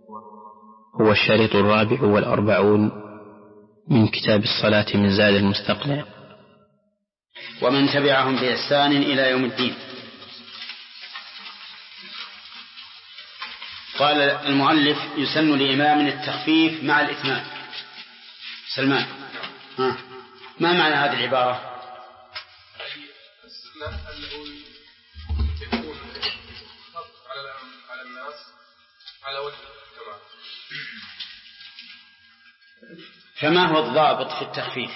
هو الشريط 44 من كتاب الصلاة من زاد المستقنع. ومن تبعهم بإحسان إلى يوم الدين. قال المؤلف: يسن لإمام التخفيف مع الإتمام. سلمان، ما معنى هذه العبارة؟ السنة أنه يكون على الناس على وجه الكمال. فما هو الضابط في التخفيف؟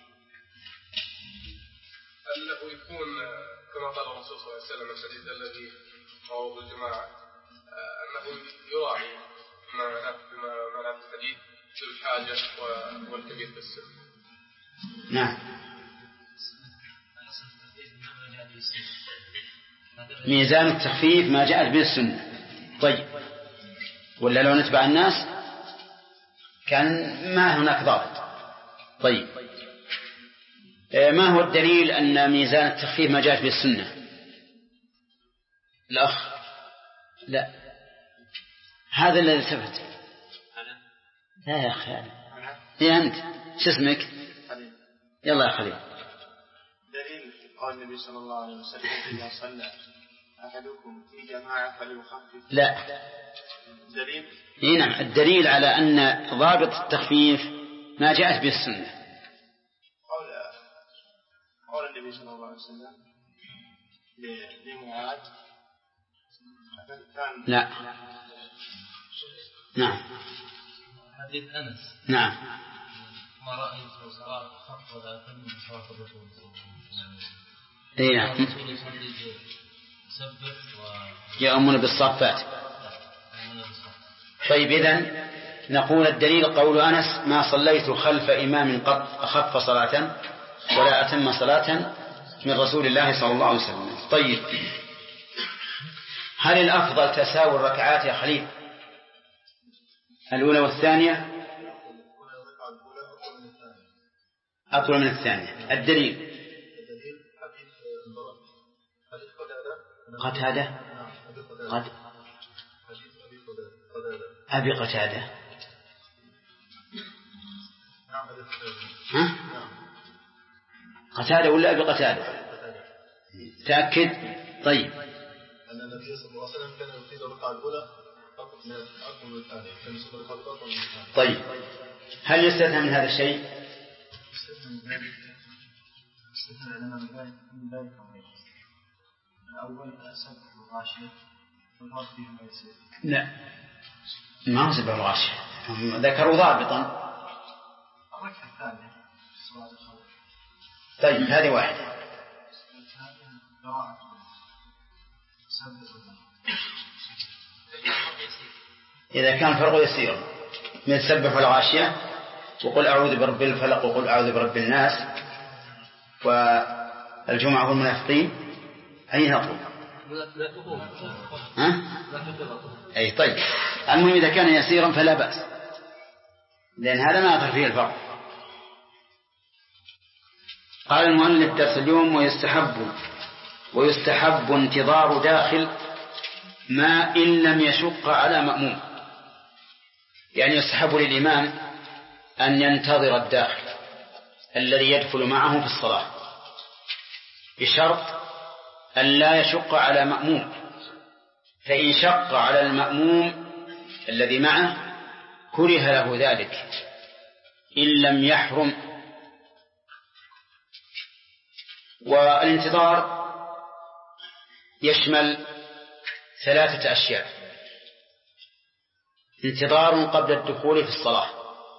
أنه يكون كما قال الرسول صلى الله عليه وسلم الحديث الذي رواه الجماعة، أنه يراعي ما نفس الحديث في الحاجة والكبير في السن. نعم. ميزان التخفيف ما جاءت به السنة. طيب، ولا لو نتبع الناس كان ما هناك ضابط. طيب، ما هو الدليل أن ميزان التخفيف ما جاءت به السنة؟ الأخ، لا، هذا الذي ثبت. لا يا أخي، يا أنت شو اسمك؟ يلا يا خليل. دليل قول النبي صلى الله عليه وسلم: إذا صلى أحدكم في جماعة فليخفف. لا، دليل؟ نعم، الدليل على أن ضابط التخفيف ما جاءت به السنة. قول النبي صلى الله عليه وسلم لمعاذ كان. لا. نعم. حديث أنس. نعم. ما رأيت صلاة خفض من صلاة الرسول. نعم. يأمون بالصفات. طيب، إذن نقول الدليل قول أنس: ما صليت خلف إمام قط أخف صلاة ولا أتم صلاة من رسول الله صلى الله عليه وسلم. طيب، هل الأفضل تساوي الركعات يا خليل؟ الأولى والثانية أطول من الثانية. الدليل قتادة أبي قتادة. قتادة ولا أبي قتادة؟ تأكد. طيب. أن النبي صلى الله عليه وسلم كان يفيد الركعة الأولى أقوى من الثانية، كان يصلي الركعة الأولى من الثانية. طيب، هل يستثنى من هذا الشيء؟ استثنى من ذلك الأول سبح الغاشية والغرب فيها يسير. لا، ما هو سبح الغاشية، ذكروا ضابطا. الركعة الثانية صلاة الخوف. طيب، هذه واحدة. إذا كان فرق يسير من سبح الغاشية وقل أعوذ برب الفلق وقل أعوذ برب الناس والجمعة والمنافقين، أي نقول؟ أي. طيب، المهم إذا كان يسيرا فلا بأس، لأن هذا ما يظهر فيه الفرق. قال المؤلف درس اليوم: ويستحب انتظار داخل ما إن لم يشق على مأموم. يعني يستحب للإمام أن ينتظر الداخل الذي يدخل معه في الصلاة بشرط أن لا يشق على مأموم، فإن شق على المأموم الذي معه كره له ذلك إن لم يحرم. والانتظار يشمل 3 أشياء: انتظار قبل الدخول في الصلاة،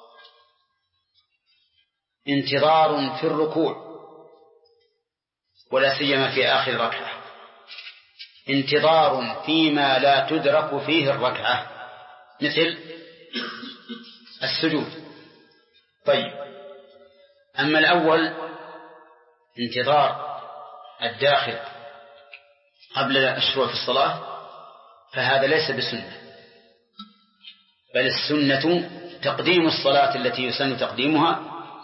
انتظار في الركوع ولا سيما في آخر ركعة، انتظار فيما لا تدرك فيه الركعة مثل السجود. طيب، أما الأول انتظار الداخل قبل الشروع في الصلاة فهذا ليس بسنة، بل السنة تقديم الصلاة التي يسن تقديمها.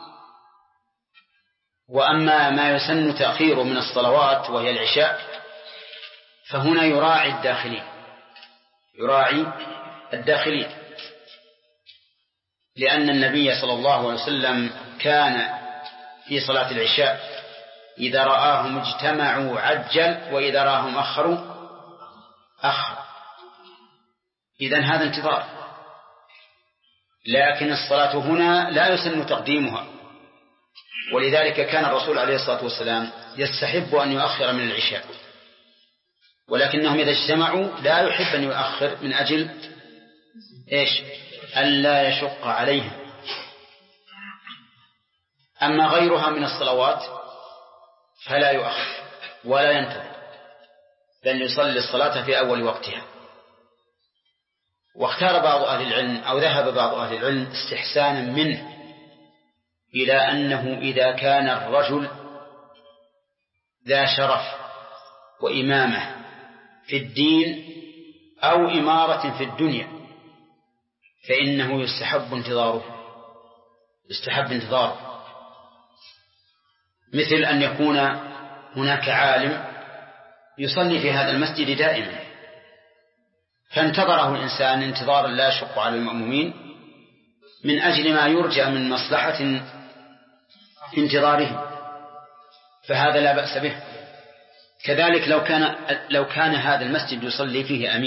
وأما ما يسن تأخيره من الصلوات وهي العشاء فهنا يراعي الداخلين. لأن النبي صلى الله عليه وسلم كان في صلاة العشاء إذا رآهم اجتمعوا عجل وإذا رآهم أخروا أخر. إذن هذا انتظار، لكن الصلاة هنا لا يسن تقديمها، ولذلك كان الرسول عليه الصلاة والسلام يستحب أن يؤخر من العشاء، ولكنهم إذا اجتمعوا لا يحب أن يؤخر من أجل ألا يشق عليهم. أما غيرها من الصلوات فلا يؤخر ولا ينتظر، بل يصلي الصلاة في أول وقتها. واختار بعض أهل العلم أو ذهب بعض أهل العلم استحسانا منه إلى أنه إذا كان الرجل ذا شرف وإمامة في الدين أو إمارة في الدنيا فإنه يستحب انتظاره، مثل أن يكون هناك عالم يصلي في هذا المسجد دائما فانتظره الإنسان انتظارا لا يشق على المأمومين من أجل ما يرجى من مصلحة في انتظاره، فهذا لا بأس به. كذلك لو كان هذا المسجد يصلي فيه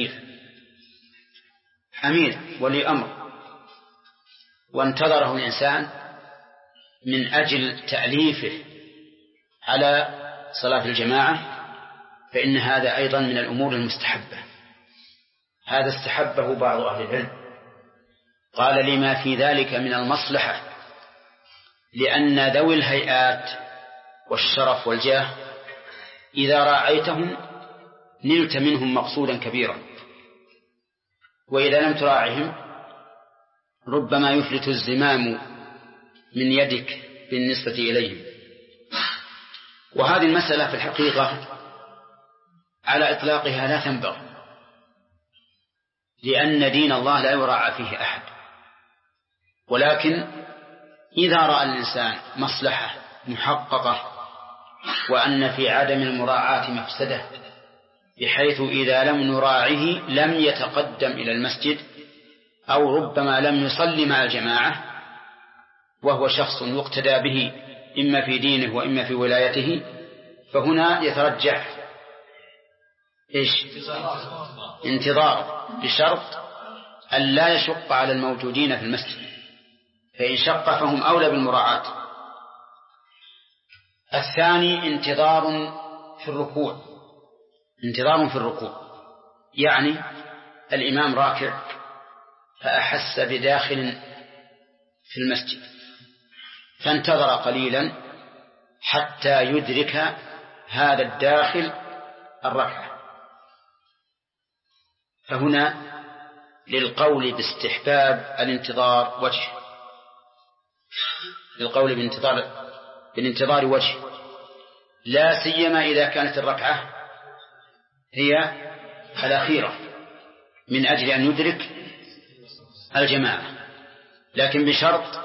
أمير ولي أمر وانتظره الإنسان من أجل تأليفه على صلاة الجماعة فإن هذا أيضا من الأمور المستحبة. هذا استحبه بعض أهل العلم، قال لما في ذلك من المصلحة، لأن ذوي الهيئات والشرف والجاه إذا راعيتهم نلت منهم مقصودا كبيرا، وإذا لم تراعهم ربما يفلت الزمام من يدك بالنسبة إليهم. وهذه المسألة في الحقيقة على إطلاقها لا تنبغي، لأن دين الله لا يراعى فيه أحد، ولكن إذا رأى الإنسان مصلحة محققة وأن في عدم المراعاة مفسدة بحيث إذا لم نراعه لم يتقدم إلى المسجد أو ربما لم يصلي مع الجماعة وهو شخص يقتدى به إما في دينه وإما في ولايته، فهنا يترجح انتظار بشرط أن لا يشق على الموجودين في المسجد، فإن شق فهم أولى بالمراعاة. الثاني انتظار في الركوع، يعني الإمام راكع فأحس بداخل في المسجد فانتظر قليلا حتى يدرك هذا الداخل الركعة، فهنا للقول باستحباب الانتظار وجه، لا سيما إذا كانت الركعة هي الأخيرة من أجل أن يدرك الجماعة، لكن بشرط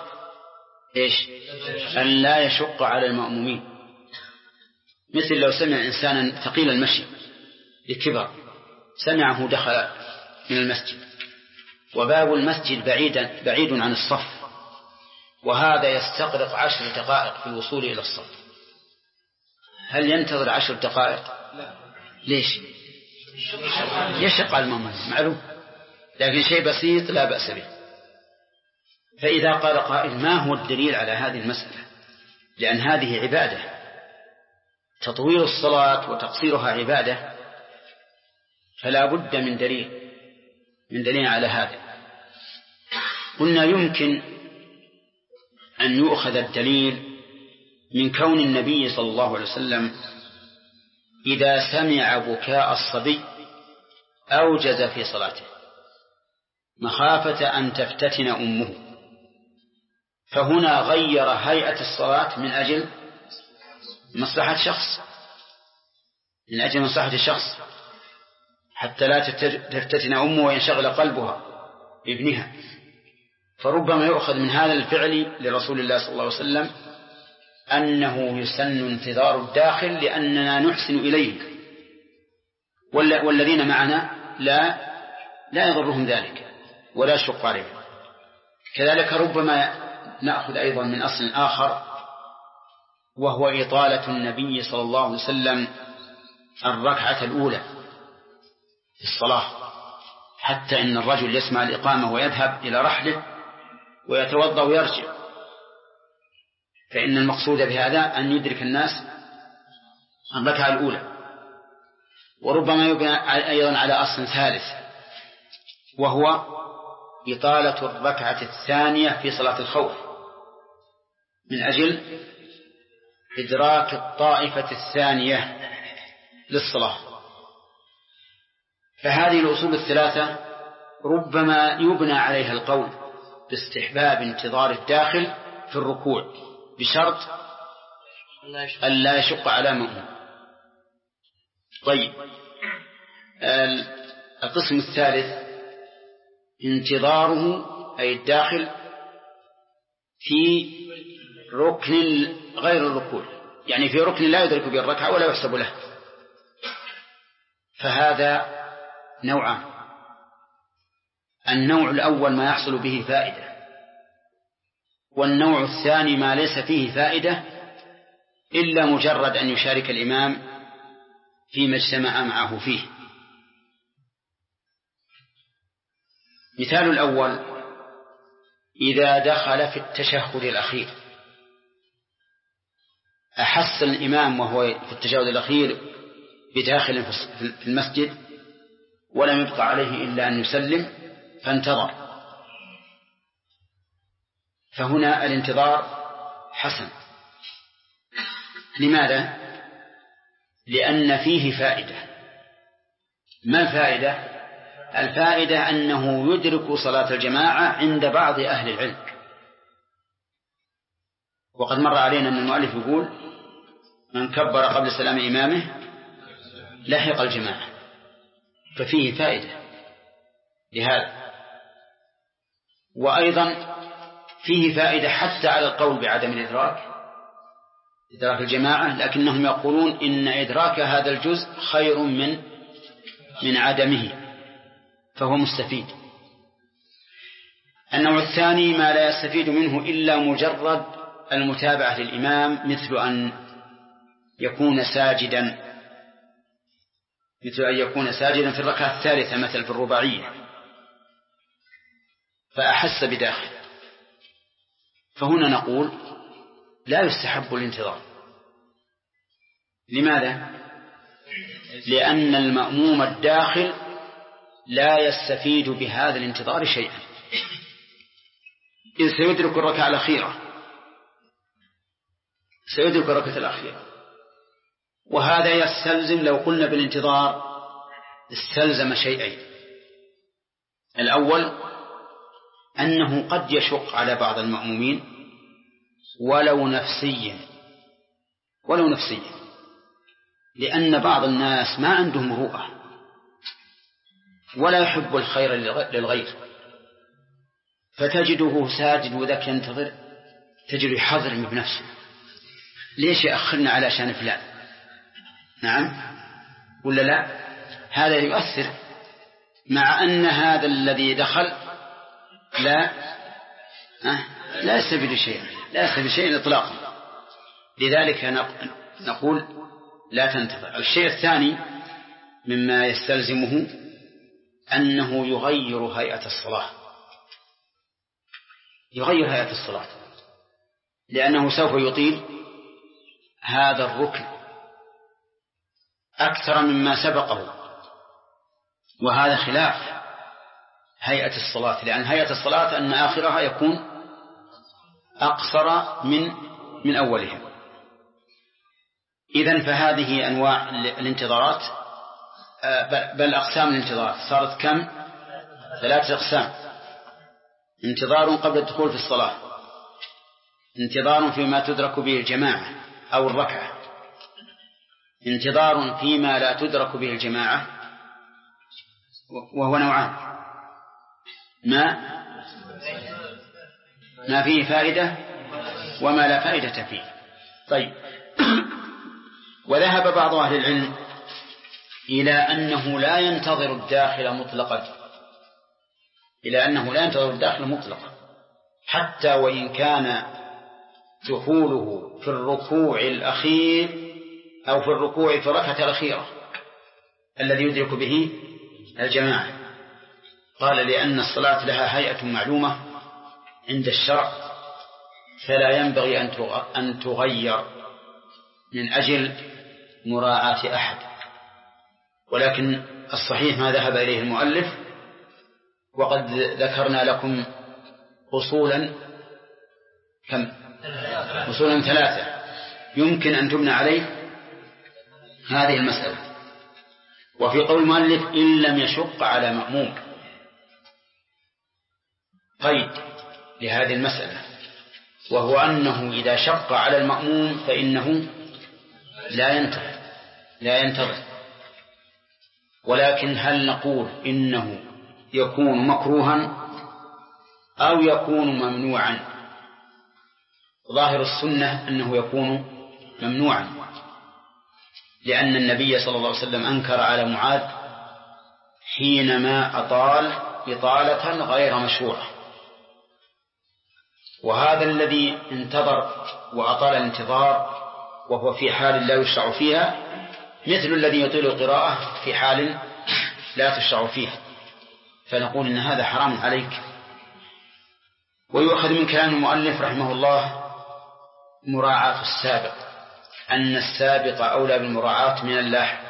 أن لا يشق على المأمومين. مثل لو سمع إنسانا ثقيل المشي لكبر سمعه دخل من المسجد وباب المسجد بعيد عن الصف، وهذا يستغرق 10 دقائق في الوصول إلى الصف، هل ينتظر 10 دقائق؟ ليش؟ يشق على المأمومين معلوم، لكن شيء بسيط لا بأس به. فإذا قال قائل ما هو الدليل على هذه المسألة؟ لأن هذه عبادة، تطويل الصلاة وتقصيرها عبادة، فلا بد من دليل على هذا. قلنا يمكن أن يؤخذ الدليل من كون النبي صلى الله عليه وسلم إذا سمع بكاء الصبي أوجز في صلاته مخافة أن تفتتن أمه، فهنا غير هيئة الصلاة من أجل مصلحة الشخص حتى لا تفتتن أمه وينشغل قلبها بابنها. فربما يؤخذ من هذا الفعل لرسول الله صلى الله عليه وسلم أنه يسن انتظار الداخل لأننا نحسن إليه، والذين معنا لا يضرهم ذلك ولا يشق عليهم. كذلك ربما نأخذ أيضا من أصل آخر، وهو إطالة النبي صلى الله عليه وسلم الركعة الأولى في الصلاة، حتى إن الرجل يسمع الإقامة ويذهب إلى رحله ويتوضأ ويرجع، فإن المقصود بهذا أن يدرك الناس الركعة الأولى. وربما يبنى أيضا على أصل ثالث، وهو إطالة الركعة الثانية في صلاة الخوف من أجل إدراك الطائفة الثانية للصلاة. فهذه الأصول الثلاثة ربما يبنى عليها القول باستحباب انتظار الداخل في الركوع بشرط أن لا يشق على مأموم. طيب، القسم الثالث انتظاره أي الداخل في ركن غير الركوع، يعني في ركن لا يدرك به الركعة ولا يحسب له، فهذا نوعان. النوع الأول ما يحصل به فائدة، والنوع الثاني ما ليس فيه فائدة إلا مجرد أن يشارك الإمام فيما اجتمع معه فيه. مثال الأول: إذا دخل في التشهد الأخير أحس الإمام وهو في التشهد الأخير بداخل في المسجد ولم يبقى عليه إلا أن يسلم فانتظر، فهنا الانتظار حسن. لماذا؟ لأن فيه فائدة. ما الفائدة؟ الفائدة أنه يدرك صلاة الجماعة عند بعض أهل العلم، وقد مر علينا أن المؤلف يقول: من كبر قبل سلام إمامه لحق الجماعة، ففيه فائدة لهذا. وأيضا فيه فائدة حتى على القول بعدم إدراك الجماعة، لكنهم يقولون إن إدراك هذا الجزء خير من عدمه، فهو مستفيد. النوع الثاني ما لا يستفيد منه إلا مجرد المتابعة للإمام، مثل أن يكون ساجدا في الركعة الثالثة مثل في الرباعية فأحس بداخل، فهنا نقول لا يستحب الانتظار. لماذا؟ لأن المأموم الداخل لا يستفيد بهذا الانتظار شيئا، إذ سيدرك الركعة الأخيرة، وهذا يستلزم، لو قلنا بالانتظار استلزم شيئين: الأول أنه قد يشق على بعض المأمومين ولو نفسيا، لأن بعض الناس ما عندهم رؤى ولا يحب الخير للغير، فتجده ساجد وذاك ينتظر، تجده يحضر بنفسه: ليش يأخرنا على شان فلان؟ نعم ولا لا؟ هذا يؤثر، مع أن هذا الذي دخل لا يستفيد شيئا إطلاقا. لذلك نقول لا تنتظر. الشيء الثاني مما يستلزمه أنه يغير هيئة الصلاة، لأنه سوف يطيل هذا الركن أكثر مما سبقه، وهذا خلاف هيئة الصلاة، لأن هيئة الصلاة أن آخرها يكون أقصر من أولها. إذن فهذه أنواع الانتظارات، بل أقسام الانتظارات صارت كم؟ 3 أقسام: انتظار قبل الدخول في الصلاة، انتظار فيما تدرك به الجماعة أو الركعة، انتظار فيما لا تدرك به الجماعة، وهو نوعان: ما فيه فائدة وما لا فائدة فيه. طيب، وذهب بعض أهل العلم إلى أنه لا ينتظر الداخل مطلقا، حتى وإن كان دخوله في الركوع الأخير أو في الركوع في الركعة الأخيرة الذي يدرك به الجماعة. قال لأن الصلاة لها هيئة معلومة عند الشرع فلا ينبغي أن تغير من أجل مراعاة أحد. ولكن الصحيح ما ذهب إليه المؤلف، وقد ذكرنا لكم أصولا كم؟ أصولا 3 يمكن أن تبنى عليه هذه المسألة. وفي قول المؤلف إن لم يشق على مأموم قيد لهذه المسألة، وهو أنه إذا شق على المأموم فإنه لا ينتظر. ولكن هل نقول إنه يكون مكروها أو يكون ممنوعا؟ ظاهر السنة أنه يكون ممنوعا، لأن النبي صلى الله عليه وسلم أنكر على معاذ حينما أطال إطالة غير مشروعة. وهذا الذي انتظر وأطال الانتظار وهو في حال لا يشرع فيها مثل الذي يطيل القراءة في حال لا تشرع فيها، فنقول إن هذا حرام عليك. ويؤخذ من كلام المؤلف رحمه الله مراعاة السابق، أن السابق أولى بالمراعاة من اللاحق،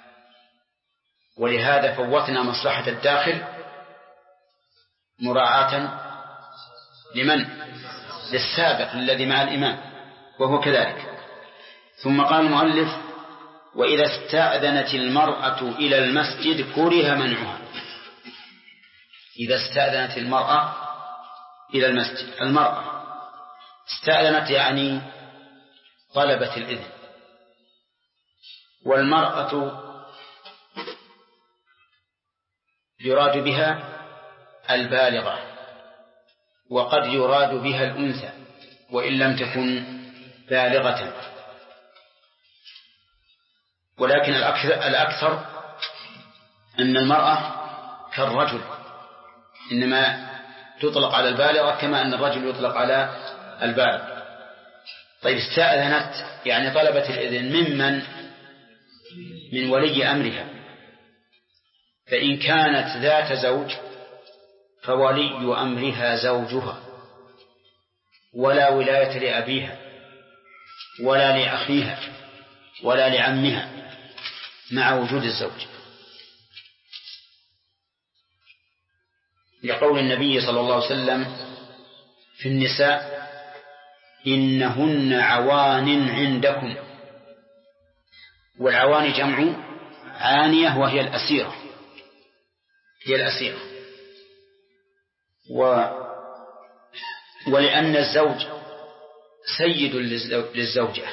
ولهذا فوتنا مصلحة الداخل مراعاة لمن؟ للسابق الذي مع الإمام، وهو كذلك. ثم قال المؤلف وإذا استأذنت المرأة إلى المسجد كره منعها. إذا استأذنت المرأة إلى المسجد، المرأة استأذنت يعني طلبت الإذن، والمرأة يراد بها البالغة، وقد يراد بها الأنثى وإن لم تكن بالغة، ولكن الأكثر أن المرأة كالرجل إنما تطلق على البالغة كما أن الرجل يطلق على البالغ. طيب استأذنت يعني طلبت الإذن من ولي أمرها، فإن كانت ذات زوج فولي أمرها زوجها، ولا ولاية لأبيها ولا لأخيها ولا لعمها مع وجود الزوج، لقول النبي صلى الله عليه وسلم في النساء إنهن عوان عندكم. والعوان جمع عانية وهي الأسيرة، هي الأسيرة. ولأن الزوج سيد للزوجة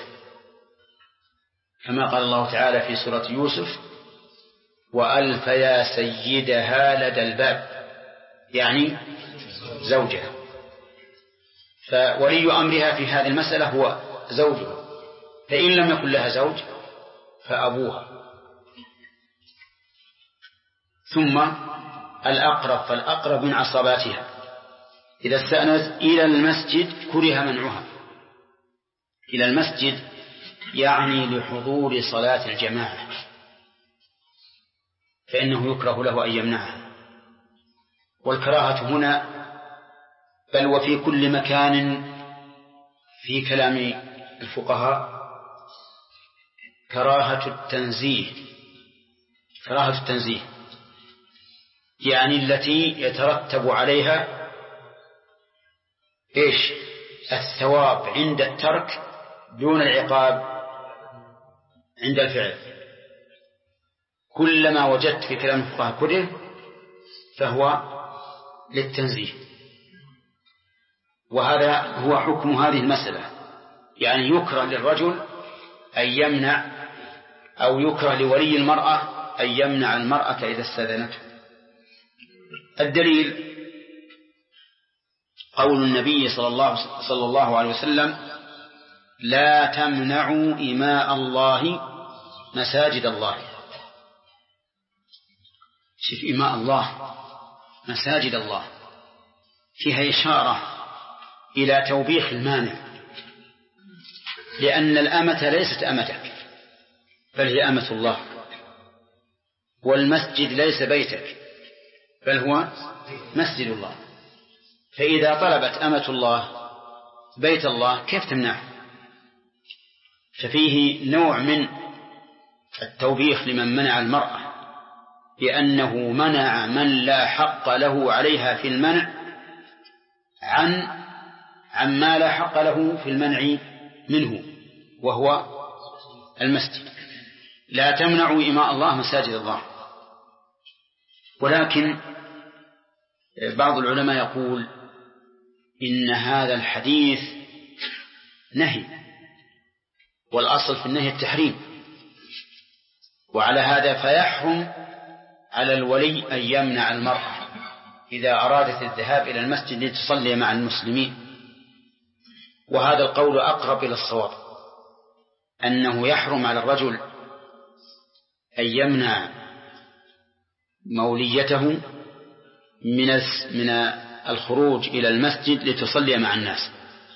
كما قال الله تعالى في سورة يوسف وألف يا سيدها لدى الباب، يعني زوجها. فولي أمرها في هذه المسألة هو زوجها، فإن لم يكن لها زوج فأبوها. ثم الأقرب فالأقرب من عصباتها إذا استأنست إلى المسجد كره منعها. إلى المسجد يعني لحضور صلاة الجماعة، فإنه يكره له أن يمنعها. والكراهة هنا بل وفي كل مكان في كلام الفقهاء كراهة التنزيه، كراهة التنزيه يعني التي يترتب عليها إيش؟ الثواب عند الترك دون العقاب عند الفعل. كلما وجدت في كلام الفقهاء كره فهو للتنزيه، وهذا هو حكم هذه المسألة. يعني يكره للرجل أن يمنع، أو يكره لولي المرأة أن يمنع المرأة إذا استأذنته. الدليل قول النبي صلى الله عليه وسلم لا تمنعوا إماء الله مساجد الله. شوف إماء الله مساجد الله فيها إشارة إلى توبيخ المانع، لأن الأمة ليست أمتك بل هي أمة الله، والمسجد ليس بيتك بل هو مسجد الله. فإذا طلبت أمة الله بيت الله كيف تمنعه؟ ففيه نوع من التوبيخ لمن منع المرأة، لأنه منع من لا حق له عليها في المنع عن ما لا حق له في المنع منه، وهو المسجد. لا تمنعوا إماء الله مساجد الله. ولكن بعض العلماء يقول إن هذا الحديث نهي، والأصل في النهي التحريم، وعلى هذا فيحرم على الولي أن يمنع المرأة إذا أرادت الذهاب إلى المسجد لتصلي مع المسلمين. وهذا القول أقرب إلى الصواب، أنه يحرم على الرجل أن يمنع موليته من الخروج إلى المسجد لتصلي مع الناس.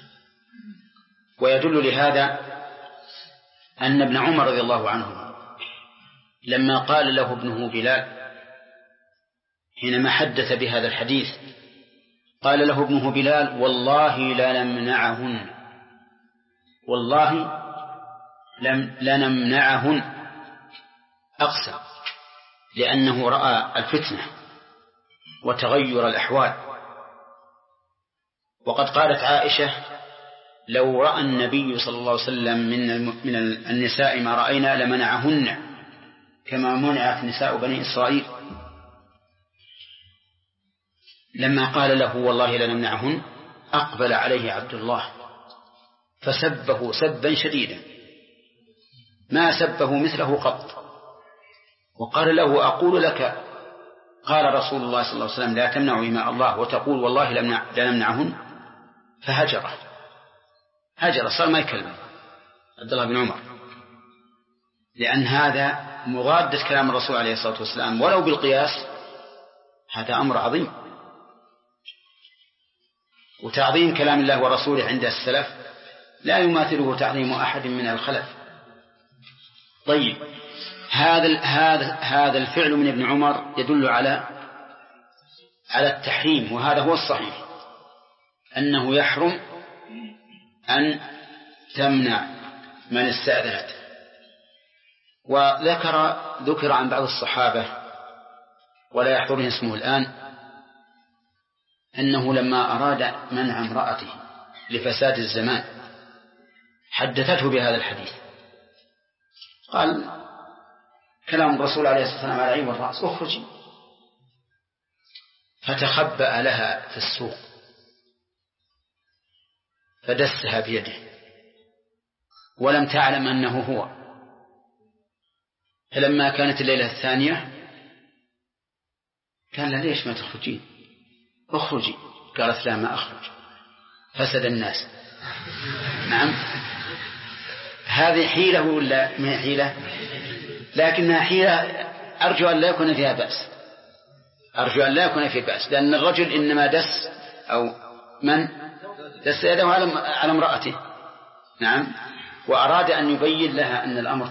ويدل لهذا أن ابن عمر رضي الله عنه لما قال له ابنه بلال حينما حدث بهذا الحديث، قال له ابنه بلال: والله لا نمنعهن، والله لنمنعهن، أقسم، لأنه رأى الفتنة وتغير الأحوال. وقد قالت عائشة: لو رأى النبي صلى الله عليه وسلم من النساء ما رأينا لمنعهن كما منعت نساء بني إسرائيل. لما قال له والله لنمنعهن أقبل عليه عبد الله فسبه سبا شديدا ما سبه مثله قط، وقال له: أقول لك قال رسول الله صلى الله عليه وسلم لا تمنعوا إماء الله وتقول والله لا نمنعهن. فهجره، صار ما يكلم عبد الله بن عمر، لأن هذا مغادة كلام الرسول عليه الصلاة والسلام، ولو بالقياس هذا أمر عظيم. وتعظيم كلام الله ورسوله عند السلف لا يماثله تعظيم أحد من الخلف. طيب، هذا الفعل من ابن عمر يدل على التحريم، وهذا هو الصحيح، أنه يحرم أن تمنع من استأذنت. وذكر عن بعض الصحابة ولا يحضرني اسمه الآن أنه لما أراد منع امرأته لفساد الزمان حدثته بهذا الحديث، قال كلام الرسول عليه الصلاة والسلام على العين والرأس: اخرجي. فتخبأ لها في السوق فدسها بيده ولم تعلم أنه هو. فلما كانت الليلة الثانية كان لها: ليش ما تخرجين؟ اخرجي. قالت: لا، ما أخرج. فسد الناس. نعم، هذه حيلة ولا ما حيلة؟ لكنها حيلة أرجو أن لا يكون فيها بأس، أرجو أن لا يكون فيها بأس، لأن الرجل إنما دس أو من دس يده على امرأته. نعم، وأراد أن يبين لها أن الأمر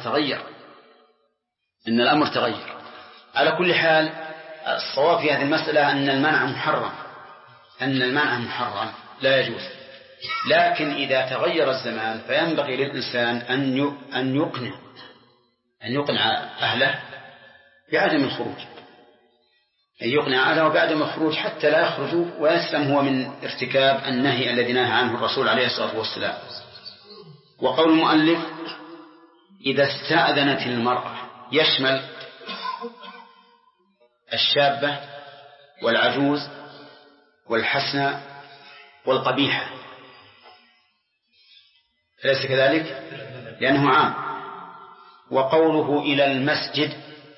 تغير، على كل حال الصواب في هذه المسألة أن المنع محرم لا يجوز. لكن إذا تغير الزمان فينبغي للإنسان أن يقنع أهله بعدم الخروج، أن يقنع أهله بعدم الخروج حتى لا يخرجوا ويسلم هو من ارتكاب النهي الذي نهى عنه الرسول عليه الصلاة والسلام. وقول المؤلف: إذا استأذنت المرأة يشمل الشابة والعجوز والحسنى والقبيحة، أليس كذلك؟ لأنه عام. وقوله إلى المسجد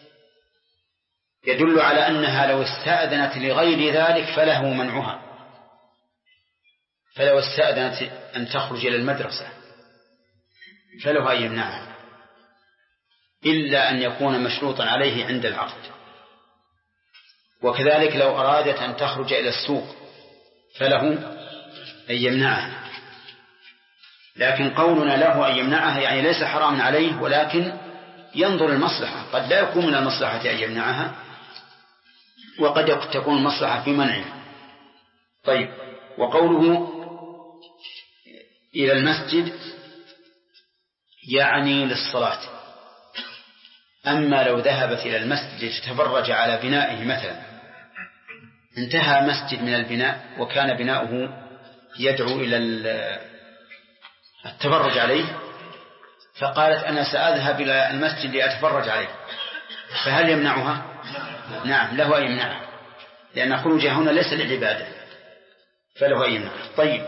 يدل على أنها لو استأذنت لغير ذلك فله منعها، فلو استأذنت أن تخرج إلى المدرسة فله أن يمنعها، إلا أن يكون مشروطا عليه عند العقد. وكذلك لو أرادت أن تخرج إلى السوق فله أن يمنعها، لكن قولنا له أن يمنعها يعني ليس حراما عليه، ولكن ينظر المصلحة، قد لا يكون من المصلحة أن يمنعها، وقد تكون المصلحة في منعها. طيب، وقوله إلى المسجد يعني للصلاة. أما لو ذهبت إلى المسجد لتتفرج على بنائه مثلا، انتهى مسجد من البناء وكان بناؤه يدعو إلى التفرج عليه، فقالت أنا سأذهب إلى المسجد لأتفرج عليه، فهل يمنعها؟ نعم، له أن يمنعها، لأن خروجها هنا ليس للعبادة، فله أن يمنعها. طيب،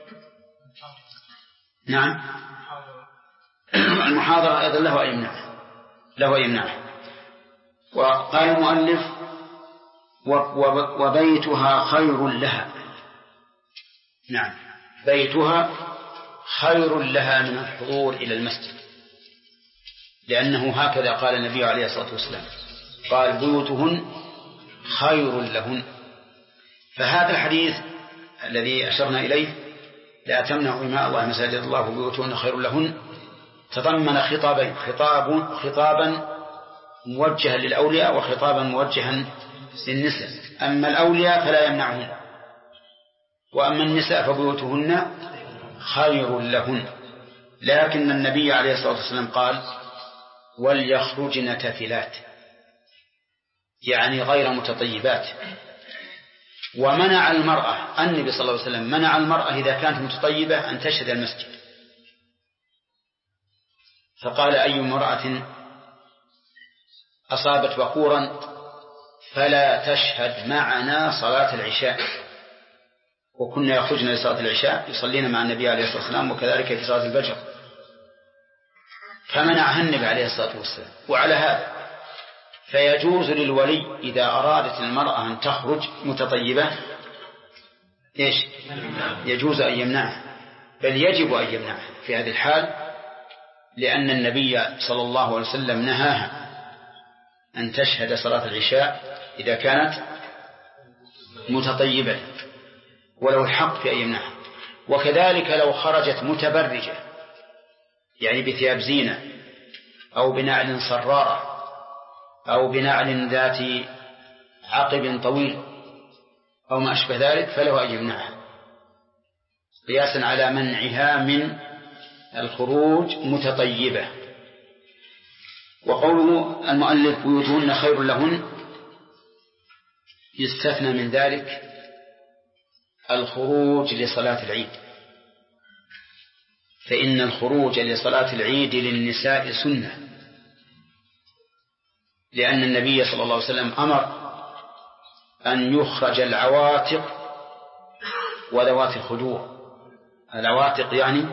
نعم، المحاضرة أيضا له أن يمنعها، له أن يمنعها. وقال المؤلف وبيتها خير لها. نعم، بيتها خير لها من الحضور إلى المسجد، لأنه هكذا قال النبي عليه الصلاة والسلام، قال بيوتهن خير لهن. فهذا الحديث الذي أشرنا إليه لا تمنعوا إماء الله مساجد الله وبيوتهن خير لهن تضمن خطابين، خطابا موجها للأولياء وخطابا موجها للنساء. أما الأولياء فلا يمنعهن، وأما النساء فبيوتهن خير لهن. لكن النبي عليه الصلاة والسلام قال وليخرجن تافلات، يعني غير متطيبات. ومنع المرأة، النبي صلى الله عليه وسلم منع المرأة إذا كانت متطيبة أن تشهد المسجد، فقال أي امرأة أصابت بخورا فلا تشهد معنا صلاة العشاء. وكنا يخرجن لصلاة العشاء يصلين مع النبي عليه الصلاة والسلام، وكذلك في صلاة الفجر، فمنعها النبي عليه الصلاة والسلام. وعلى هذا فيجوز للولي إذا أرادت المرأة أن تخرج متطيبة إيش؟ يجوز أن يمنعها، بل يجب أن يمنعها في هذه الحال، لأن النبي صلى الله عليه وسلم نهاها أن تشهد صلاة العشاء إذا كانت متطيبة، ولو الحق في أن يمنعها. وكذلك لو خرجت متبرجة، يعني بثياب زينة أو بنعل صرارة أو بنعل ذات عقب طويل أو ما أشبه ذلك، فله أن يمنعها قياسا على منعها من الخروج متطيبة. وقوله المؤلف بيوتهن خير لهن يستثنى من ذلك الخروج لصلاة العيد، فإن الخروج لصلاة العيد للنساء سنة، لأن النبي صلى الله عليه وسلم أمر أن يخرج العواتق وذوات الخدور. العواتق يعني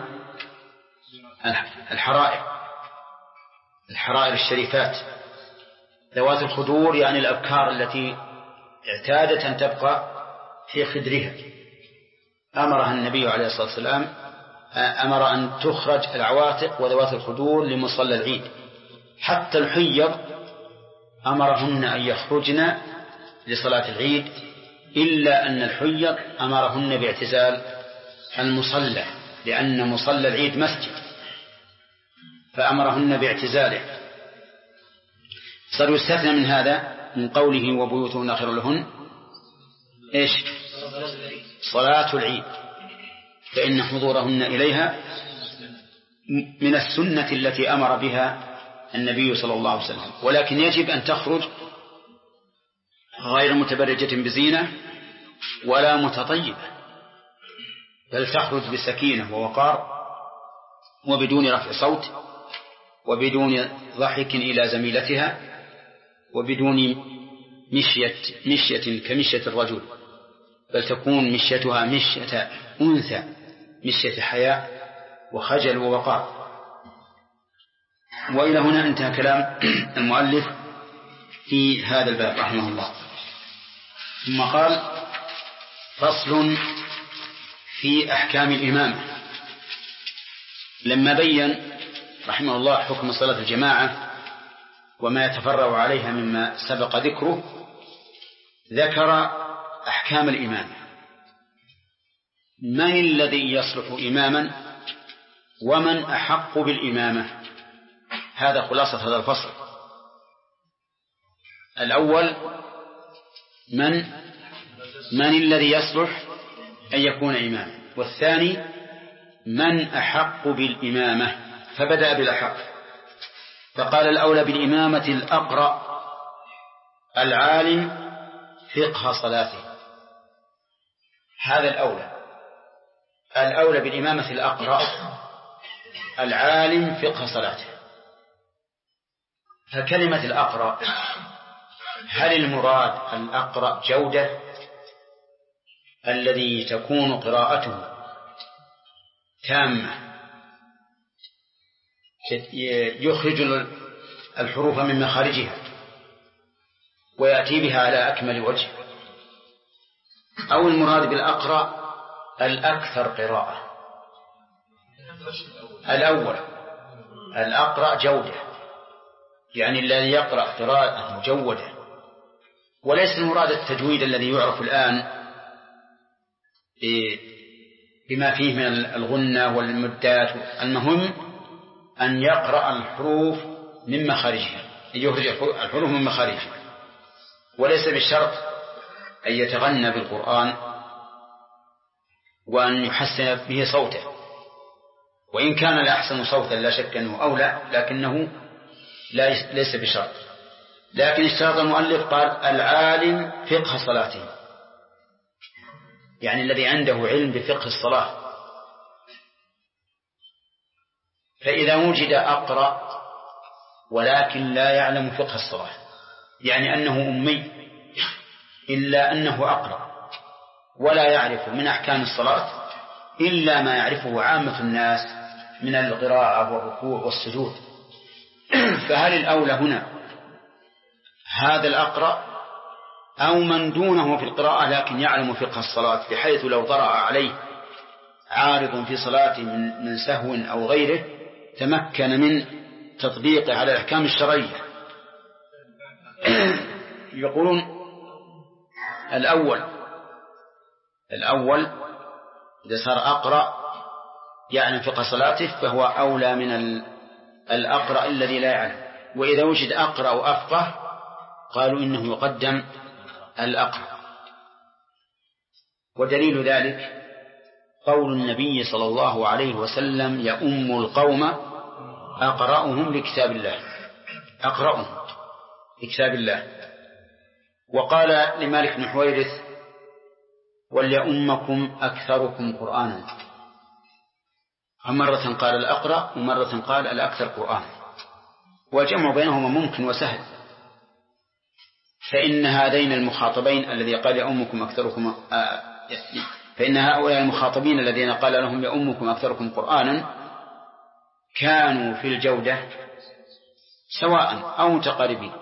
الحرائر الشريفات، ذوات الخدور يعني الأبكار التي اعتادت أن تبقى في خدرها. أمرها النبي عليه الصلاة والسلام، أمر أن تخرج العواتق وذوات الخدور لمصلى العيد. حتى الحيض أمرهن أن يخرجن لصلاة العيد، إلا أن الحيض أمرهن باعتزال المصلى، لأن مصلى العيد مسجد، فأمرهن باعتزاله. صار يستثنى من هذا من قوله وبيوتهن خير لهن إيش؟ صلاة العيد، فإن حضورهن إليها من السنة التي أمر بها النبي صلى الله عليه وسلم. ولكن يجب أن تخرج غير متبرجة بزينة ولا متطيبة، بل تخرج بسكينة ووقار، وبدون رفع صوت، وبدون ضحك إلى زميلتها، وبدون مشية كمشية الرجل، بل تكون مشيتها مشية أنثى، مشية حياء وخجل ووقار. وإلى هنا انتهى كلام المؤلف في هذا الباب رحمه الله. ثم قال فصل في أحكام الإمامة. لما بين رحمه الله حكم صلاة الجماعة وما يتفرع عليها مما سبق ذكره، ذكر أحكام الإمامة، من الذي يصلح إماما ومن أحق بالإمامة. هذا خلاصة هذا الفصل. الأول من الذي يصلح أن يكون إماما، والثاني من أحق بالإمامة، فبدأ بالأحق فقال الأولى بالإمامة الأقرأ العالم فقه صلاته. هذا الأولى بالإمامة الأقرأ العالم فقه صلاته. فكلمة الأقرأ هل المراد الأقرأ جودة الذي تكون قراءته تامة يخرج الحروف من مخارجها ويأتي بها على أكمل وجه، أو المراد بالأقرأ الأكثر قراءة؟ الأول الأقرأ جودة، يعني الذي يقرأ قراءة مجودة، وليس المراد التجويد الذي يعرف الآن بما فيه من الغنة والمدات. المهم أن يقرأ الحروف من مخارجها، يخرج الحروف من مخارجها، وليس بالشرط أن يتغنى بالقرآن وأن يحسن به صوته، وإن كان الأحسن صوتا لا شك أنه أولى، لكنه ليس بشرط. لكن اشترط المؤلف قال العالم فقه صلاته، يعني الذي عنده علم بفقه الصلاة. فإذا وجد أقرأ ولكن لا يعلم فقه الصلاة، يعني أنه أمي إلا أنه أقرأ ولا يعرف من أحكام الصلاة إلا ما يعرفه عامة الناس من القراءة والركوع والسجود، فهل الأولى هنا هذا الأقرأ أو من دونه في القراءة لكن يعلم فقه الصلاة، بحيث لو طرأ عليه عارض في صلاة من سهو أو غيره تمكن من تطبيقه على الأحكام الشرعية؟ يقولون الأول إذا صار أقرأ يعلم فقه صلاته فهو أولى من الأقرأ الذي لا يعلم. وإذا وجد أقرأ وأفقه قالوا إنه يقدم الأقرأ. ودليل ذلك قول النبي صلى الله عليه وسلم يؤم القوم أقرأهم لكتاب الله، أقرأهم لكتاب الله. وقال لمالك بن حويرث وليؤمكم أكثركم قرآنا، مرة قال الأقرأ ومرة قال الأكثر قرآن، والجمع بينهما ممكن وسهل. فإن هذين المخاطبين الذي قال يؤمكم أكثركم فإن هؤلاء المخاطبين الذين قال لهم يؤمكم أكثركم قرآنا كانوا في الجودة سواء أو متقاربين.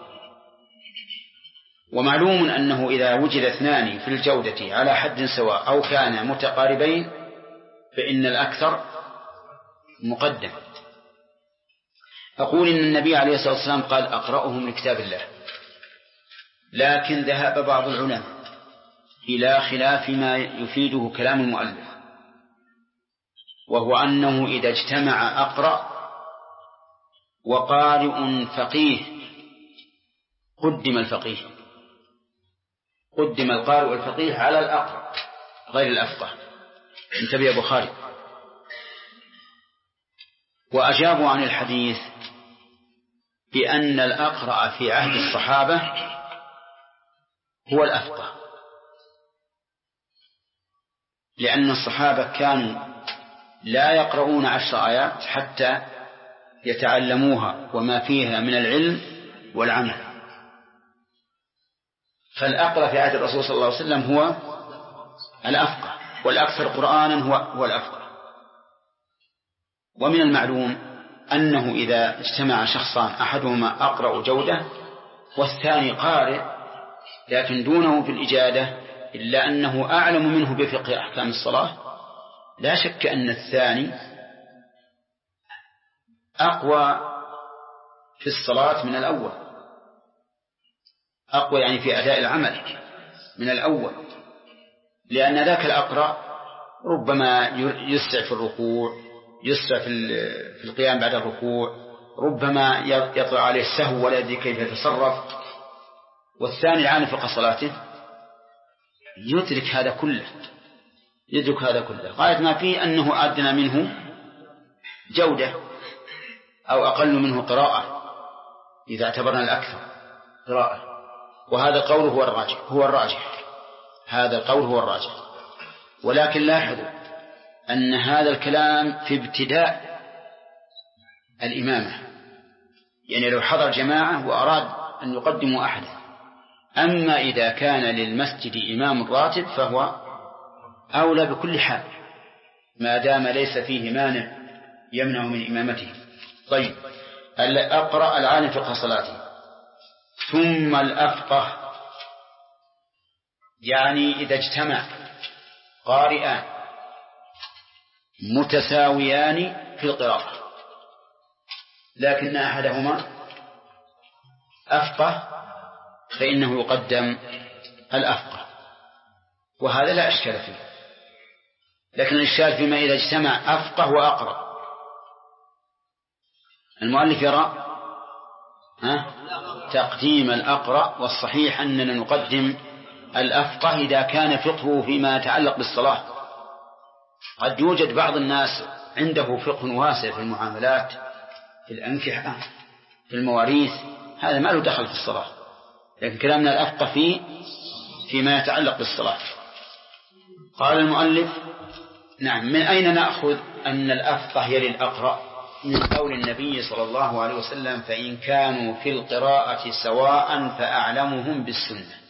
ومعلوم أنه إذا وجد اثنان في الجودة على حد سواء أو كان متقاربين فإن الأكثر مقدم. أقول إن النبي عليه الصلاة والسلام قال أقرأهم لكتاب الله، لكن ذهب بعض العلماء إلى خلاف ما يفيده كلام المؤلف، وهو أنه إذا اجتمع أقرأ وقارئ فقيه قدم القارئ الفقيه على الأقرأ غير الأفقه. انتبه يا بخاري. وأجابوا عن الحديث بأن الأقرأ في عهد الصحابة هو الأفقه، لأن الصحابة كانوا لا يقرؤون 10 آيات حتى يتعلموها وما فيها من العلم والعمل. فالأقرأ في عهد الرسول صلى الله عليه وسلم هو الأفقه، والأكثر قرآنا هو الأفقه. ومن المعلوم أنه إذا اجتمع شخصان أحدهما أقرأ جودة والثاني قارئ لكن دونه في الإجادة إلا أنه أعلم منه بفقه أحكام الصلاة، لا شك أن الثاني أقوى في الصلاة من الأول، أقوى يعني في أداء العمل من الأول، لأن ذاك الأقرأ ربما يسرع في الركوع، يسرع في القيام بعد الركوع، ربما يطلع عليه السهو ولا يدري كيف يتصرف. والثاني العالم في صلاته يدرك هذا كله، غاية ما فيه أنه أدنى منه جودة أو أقل منه قراءة إذا اعتبرنا الأكثر قراءة. وهذا القول هو الراجح. ولكن لاحظوا أن هذا الكلام في ابتداء الإمامة، يعني لو حضر جماعة وأراد أن يقدموا أحدا. أما إذا كان للمسجد إمام راتب فهو أولى بكل حال ما دام ليس فيه مانع يمنع من إمامته. طيب، أقرأ العالم فقه صلاته ثم الأفقه، يعني إذا اجتمع قارئان متساويان في القراءة لكن أحدهما أفقه فإنه يقدم الأفقه، وهذا لا أشكال فيه. لكن الإشكال فيما إذا اجتمع أفقه وأقرأ. المؤلف يرى تقديم الأقرأ، والصحيح أننا نقدم الأفقه إذا كان فقهه فيما يتعلق بالصلاة. قد يوجد بعض الناس عنده فقه واسع في المعاملات، في الأنكحة، في المواريث، هذا ما له دخل في الصلاة، لكن كلامنا الأفقه فيما يتعلق بالصلاة. قال المؤلف: نعم، من أين نأخذ أن الأفقه يلي الأقرأ؟ من قول النبي صلى الله عليه وسلم: فإن كانوا في القراءة سواء فأعلمهم بالسنة.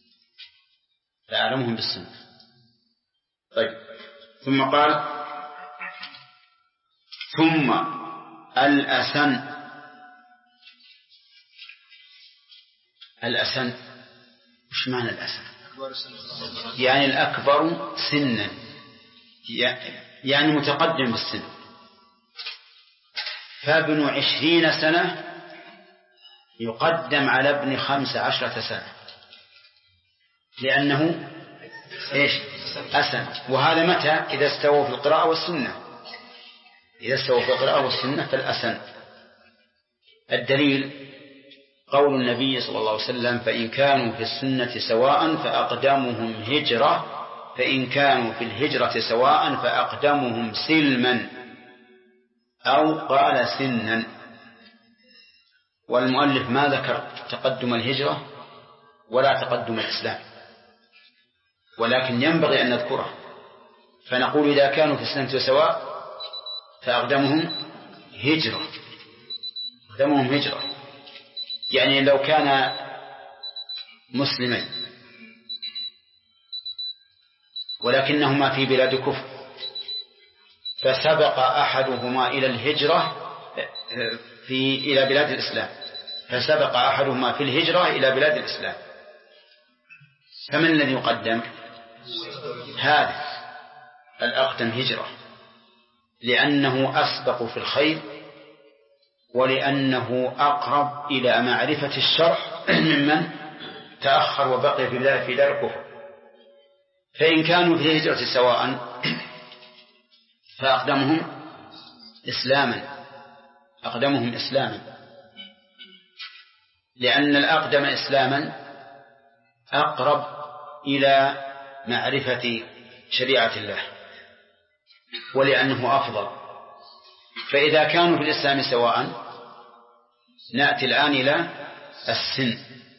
طيب، ثم قال: ثم الأسن. وش معنى الأسن؟ يعني الأكبر سنا، يعني متقدم بالسن. فابن 20 سنة يقدم على ابن 15 سنة لأنه أسن. وهذا متى؟ إذا استووا في القراءة والسنة، فالأسن. الدليل قول النبي صلى الله عليه وسلم: فإن كانوا في السنة سواء فأقدمهم هجرة، فإن كانوا في الهجرة سواء فأقدمهم سلما، أو قال سنا. والمؤلف ما ذكر تقدم الهجرة ولا تقدم الإسلام، ولكن ينبغي أن نذكره، فنقول إذا كانوا في السنة سواء فأقدمهم هجرة، يعني لو كان مسلمين ولكنهما في بلاد كفر فسبق أحدهما إلى الهجرة إلى بلاد الإسلام، فسبق أحدهما في الهجرة إلى بلاد الإسلام، فمن الذي يقدم؟ هذا الأقدم هجرة، لأنه أسبق في الخير، ولأنه أقرب إلى معرفة الشرع ممن تأخر وبقي في دار الكفر. فإن كانوا في الهجرة سواء فأقدمهم إسلاما، لأن الأقدم إسلاما أقرب إلى معرفة شريعة الله، ولأنه أفضل. فإذا كانوا في الإسلام سواء نأتي الآن إلى السن،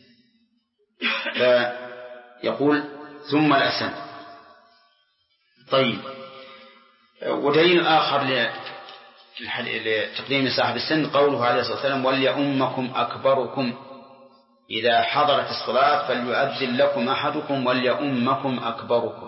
فيقول: ثم الأسن. طيب، ودليل آخر لتقديم صاحب السن قوله عليه الصلاة والسلام: وليؤمكم أكبركم إذا حضرت الصلاة فليؤذن لكم أحدكم وليؤمكم أكبركم.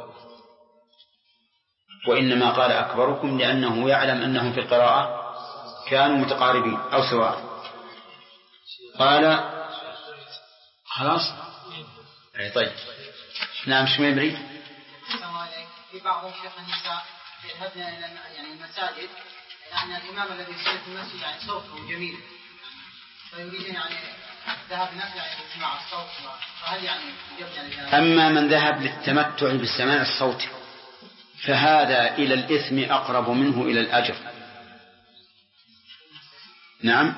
وإنما قال أكبركم لأنه يعلم أنهم في القراءة كانوا متقاربين أو سواء. قال: خلاص. طيب، نعم. شو يبري؟ في بعض شيخ النساء يذهبن إلى المساجد، لأن الإمام الذي يصلي في المسجد صوته جميل، فيريدون ذهب يسمع الصوت، فهل يجب؟ أما من ذهب للتمتع بالسماع الصوتي فهذا إلى الإثم أقرب منه إلى الأجر. نعم،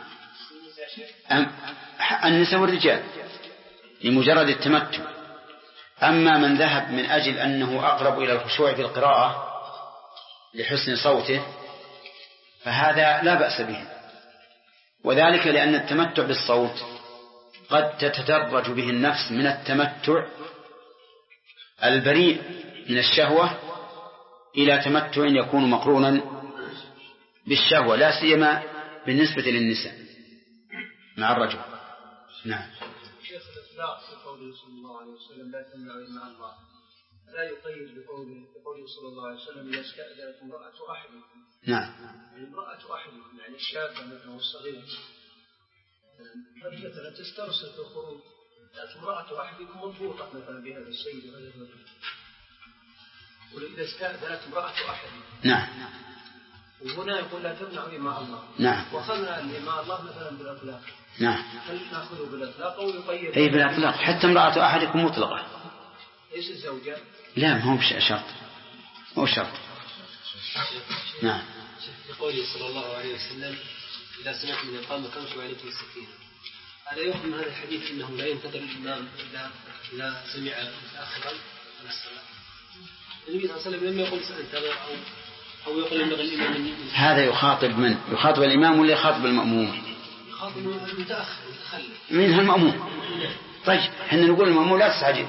النساء والرجال لمجرد التمتع. أما من ذهب من أجل أنه أقرب إلى الخشوع في القراءة لحسن صوته فهذا لا بأس به، وذلك لأن التمتع بالصوت قد تتدرج به النفس من التمتع البريء من الشهوة إلى تمتع يكون مقرونا بالشهوة، لا سيما بالنسبة للنساء مع الرجل. نعم. شيخ الإطلاق في قوله صلى الله عليه وسلم لا تمنعوا مع الله لا يقيد بقوله صلى الله عليه وسلم إذا استأذنت امرأة أحدكم. نعم. يعني امرأة أحدكم يعني الشابة مثلا والصغيرة قد مثلا تسترسل في الخروج، تأتي امرأة أحدكم مضبوطة مثلا بهذا السيد وهذا الرجل، وإذا استأذنت امرأة أحدكم. نعم. وهنا يقول لا تمنعوا مع الله. نعم. وخلنا مع الله مثلا بالأطلاق. نعم. هل نأخذه بالأطلاق أو يقيد؟ أي بالأطلاق، حتى امرأة أحدكم مطلقة. ليس الزوجة؟ لا، ما هو شرط، هو شرط. نعم. في قوله صلى الله عليه وسلم إذا سمعت من الإقامة فامشوا عليكم السكينة، هذا يفهم هذا الحديث أنه لا ينتظر الإمام إذا سمع متأخرا من الصلاة. النبي صلى الله عليه وسلم لم يقل سأنتظر أو يقول ينبغي الإمام. هذا يخاطب من؟ يخاطب الإمام ولا يخاطب المأموم؟ يخاطب المتأخر المتخلف منها المأموم. طيب احنا نقول المأموم لا تستعجل،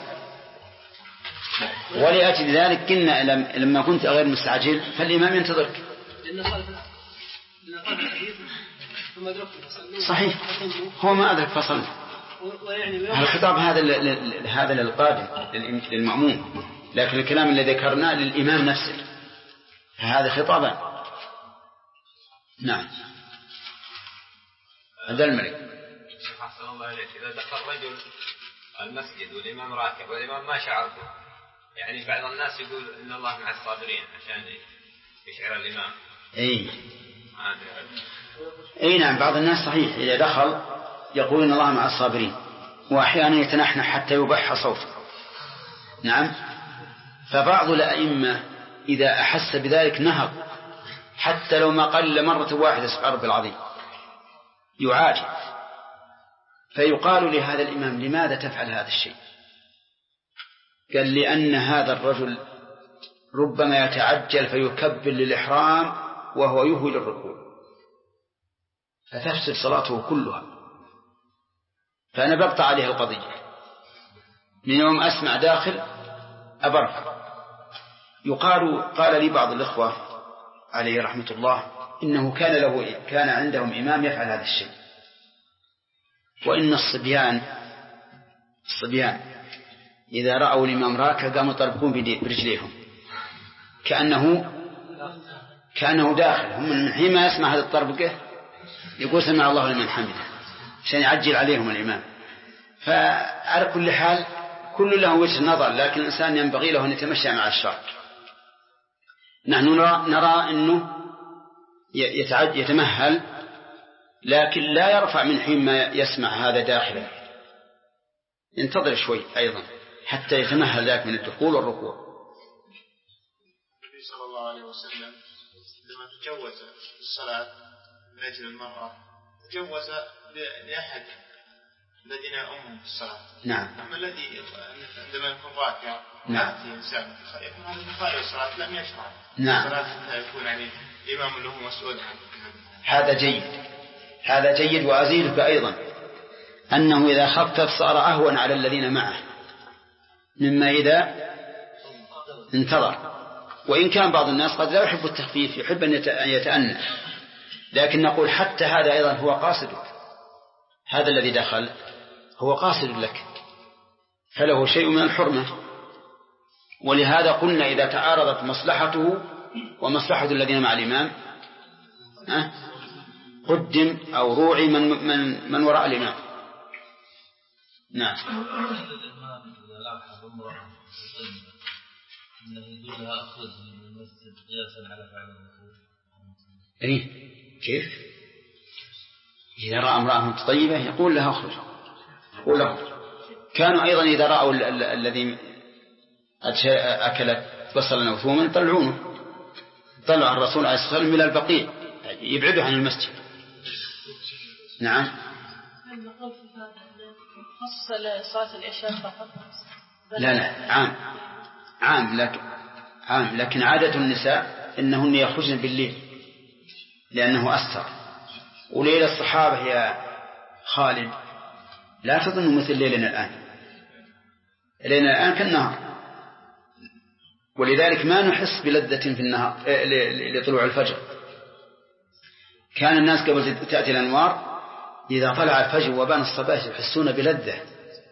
ولأجل ذلك قلنا لما كنت غير مستعجل فالإمام ينتظرك. صحيح، هو ما أدرك فصل. الخطاب هذا للقادم للمأموم، لكن الكلام الذي ذكرناه للإمام نفسه، هذا خطابا. نعم. هذا الملك. أحسن الله عليك. إذا دخل رجل المسجد والإمام راكب والإمام ما شعر به، يعني بعض الناس يقول إن الله مع الصابرين عشان يشعر الإمام. أي نعم، بعض الناس صحيح إذا دخل يقول إن الله مع الصابرين، وأحيانا يتنحنح حتى يبح صوته. نعم. فبعض الأئمة إذا أحس بذلك نهض حتى لو ما قل مرة واحدة سبحان ربي العظيم، يعاجب، فيقال لهذا الإمام لماذا تفعل هذا الشيء؟ قال لأن هذا الرجل ربما يتعجل فيكبر للإحرام وهو يهوي للركوع فتفسد صلاته كلها، فأنا بقطع عليه القضية من يوم أسمع داخل أبرك. قال لي بعض الإخوة عليه رحمة الله إنه كان عندهم إمام يفعل هذا الشيء، وإن الصبيان إذا رأوا الإمام راكع قاموا يطربون برجليهم كأنه داخل، هم من حين ما يسمع هذا الطربقة يقول سمع الله لمن حمده عشان يعجل عليهم الإمام. فعلى كل حال كل له وجه نظر، لكن الإنسان ينبغي له أن يتمشى مع الشرع. نحن نرى أنه يتمهل، لكن لا يرفع من حين ما يسمع هذا داخلا، ينتظر شوي أيضا حتى يتمهل ذاك من الدخول والركوع. النبي صلى الله عليه وسلم لما تجوز الصلاة من أجل المرأة تجوز لأحد الذين يؤمنون في الصلاة. نعم. أما الذي عندما يكون راكع يأتي إنسان يكون هذا بخارج الصلاة لم يشرع. نعم. الصلاة حتى يكون يعني الإمام له مسؤول عنه. هذا جيد. وأزيدك أيضا أنه إذا خفف صار أهون على الذين معه مما إذا انتظر، وإن كان بعض الناس قد لا يحب التخفيف، يحب أن يتأنى، لكن نقول حتى هذا أيضا هو قاصدك، هذا الذي دخل هو قاصد لك فله شيء من الحرمة. ولهذا قلنا إذا تعارضت مصلحته ومصلحة الذين مع الإمام قدم أو روعي من وراء الإمام. نعم. الإمام إذا لاحظ امرأة طيبة أنه يجوز لها أخرج من المسجد قياسا على فعل الرسول. كيف؟ إذا رأى امرأة طيبة يقول لها أخرج. كانوا أيضا إذا رأوا الذي أكلت بصلا أو ثوما يطلعونه، طلع الرسول عليه الصلاة والسلام إلى البقيع يبعده عن المسجد. نعم. نقول في هذا خص صلاة العشاء فقط. لا عام لكن عادة النساء إنهن يخرجن بالليل لأنه أستر. وليل الصحابة يا خالد لا تظن مثل ليلنا الآن كالنهار، ولذلك ما نحس بلذة في النهار لطلوع الفجر. كان الناس قبل تأتي الأنوار إذا طلع الفجر وبان الصباح يحسون بلذة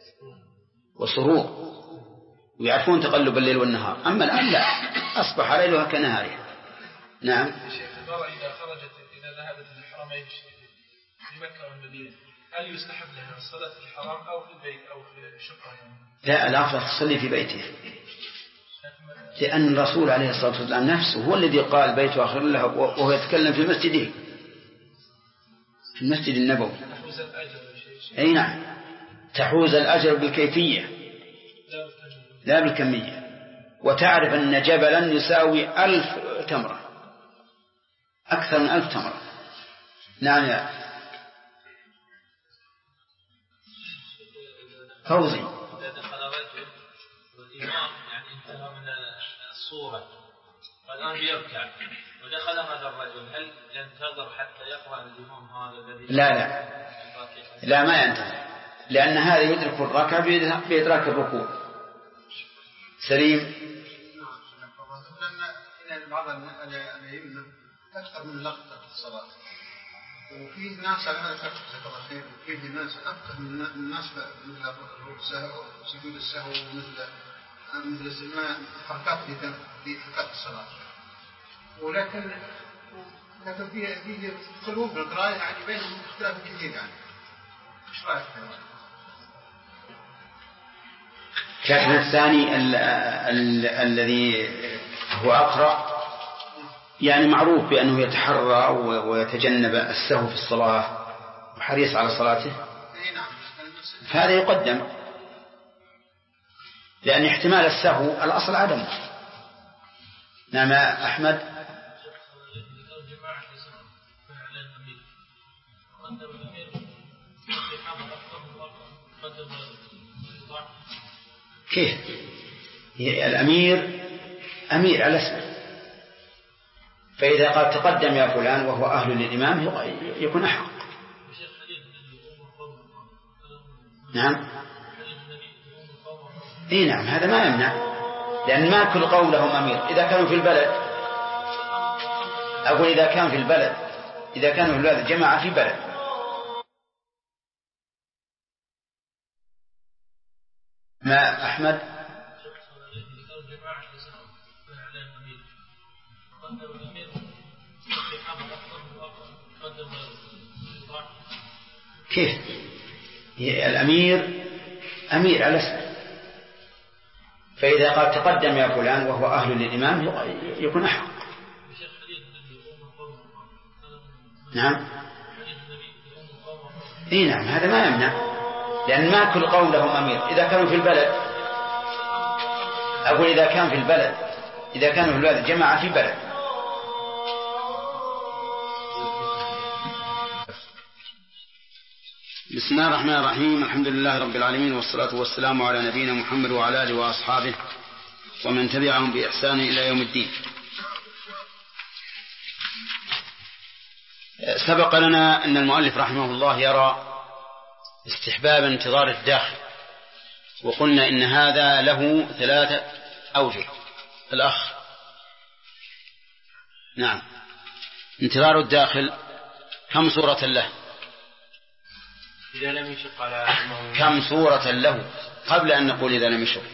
وسرور ويعرفون تقلب الليل والنهار. أما الآن لا، أصبح ليلها كنهارها. نعم. إذا خرجت إذا ذهبت الحرمين في مكة والمدينة هل يستحب لها الصلاة في الحرم أو في البيت أو في شقة؟ لا، الأفضل تصلي في بيته، لأن الرسول عليه الصلاة والسلام نفسه هو الذي قال بيت آخر له وهو يتكلم في مسجده، في المسجد النبوي. أي نعم، تحوز الأجر بالكيفية لا بالكمية. وتعرف أن جبلا يساوي 1000 تمرة، أكثر من 1000 تمرة. نعم يا فوزي. إذا دخل رجل والإمام يعني انتهى من الصورة والآن بيركع ودخل هذا الرجل، هل ينتظر حتى يقرأ الإمام هذا الذي؟ لا ما ينتظر، لأن هذا يدرك الركعة بإدراك الركوع. سليم. إن بعض الأئمة أكثر من لقطة في الصلاة، وفي ناس على هذا ذكر الخير، وفي ناس أكثر من الناس مثل سجود السهو مثل حركات في حركات الصلاة. ولكن في قلوب القراءة يعني بينهم اختلاف كثير. يعني إيش رأيك؟ لكن الثاني الذي هو أقرأ يعني معروف بأنه يتحرى ويتجنب السهو في الصلاة وحريص على صلاته، فهذا يقدم، لأن احتمال السهو الأصل عدمه. نعم أحمد. كيف؟ الأمير أمير على اسمه، فإذا قال تقدم يا فلان وهو أهل للإمام يكون أحق. نعم. إيه نعم، هذا ما يمنع، لأن ما كل قوم لهم أمير. إذا كانوا في البلد، أقول إذا كانوا في البلد جماعة في بلد. ما أحمد. كيف؟ الأمير أمير على اسمه، فإذا قال تقدم يا فلان وهو أهل للإمام يكون أحق. نعم. إيه نعم، هذا ما يمنع، لأن ما كل قوم لهم أمير. إذا كانوا في البلد، أقول إذا كانوا في البلد جماعة في بلد. بسم الله الرحمن الرحيم. الحمد لله رب العالمين، والصلاة والسلام على نبينا محمد وعلى آله وأصحابه ومن تبعهم بإحسان إلى يوم الدين. سبق لنا أن المؤلف رحمه الله يرى استحباب انتظار الداخل، وقلنا إن هذا له 3 أوجه. الأخ. نعم. انتظار الداخل كم صورة له؟ إذا لم يشق على كم صورة له قبل أن نقول إذا لم يشق؟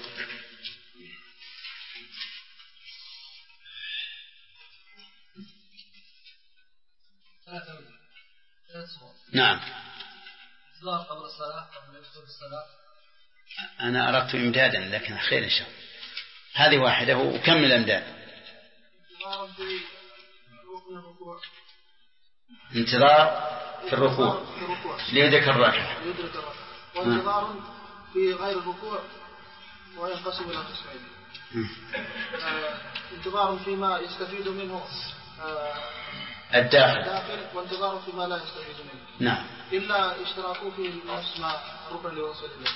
نعم. قبل الصلاة قبل يدخل الصلاة. أنا أردت إمدادا، لكن خير إن شاء الله. هذه واحدة، وكمل الإمداد. انتظار في الركوع ليدرك الركعة، وانتظار في غير الركوع وينقسم إلى قسمين. انتظار فيما يستفيد منه الداخل وانتظار فيما لا يستفيد منه. نعم. إلا اشتراكوا في نفس ما ركن لوصل إليه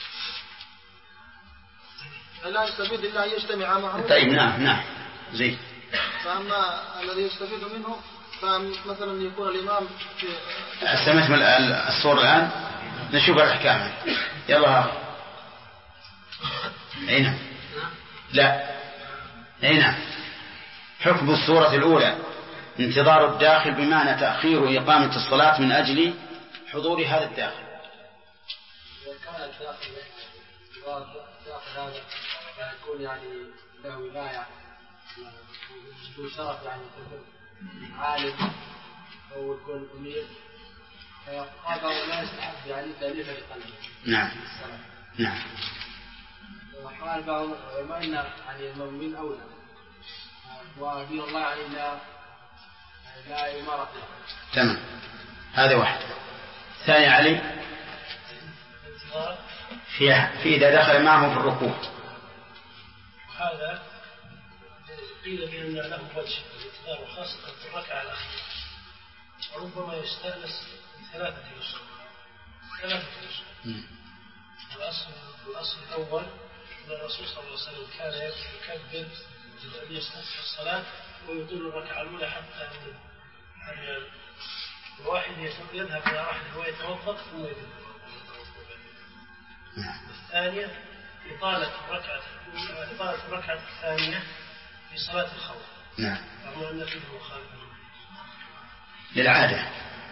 لا يستفيد إلا أن يجتمع معه. طيب نعم زين. فأما الذي يستفيد منه فمثلا يكون الإمام في سمعت من الصورة الآن نشوف الأحكام. يلا هنا لا هنا حكم الصورة الأولى انتظار الداخل بمعنى تأخير إقامة الصلاة من أجل حضور هذا الداخل. إذا كان الداخل هذا يكون يعني له ولاية له شرف يعني عالم أو يكون أمير فهذا لا يستحب يعني تأليف لقلبه. نعم. وقال بعض العلماء إن يعني المؤمن أولى ودين الله يعني لا إمارة. تمام. هذا واحد. ثاني علي في إذا دخل معه في الركوع. هذا قيل بأن له وجه الانتظار خاصة في الركعة الأخيرة وربما يستأنس بثلاثة أسر. الأصل الأول أن الرسول صلى الله عليه وسلم كان يكبر أن يستفتح الصلاة ويطيل الركعة الأولى حتى أن الواحد يذهب إلى رحله ويتوضأ ثم يذهب. الثانية إطالة الركعة الثانية في صلاة الخوف. نعم. رغم أن فيه مخالف للعادة.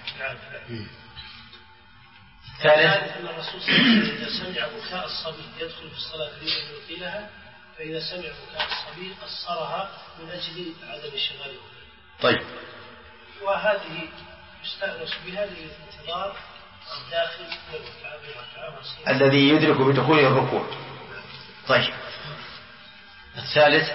ثالث أن الرسول صلى الله عليه وسلم إذا سمع بكاء الصبي يدخل في الصلاة لأن يطيلها فإذا سمع بكاء الصبي قصرها من أجل عدم شغله. طيب. وهذه يستأنس بها للانتظار الداخل والركعة الذي يدرك بدخوله الركوع. طيب. الثالث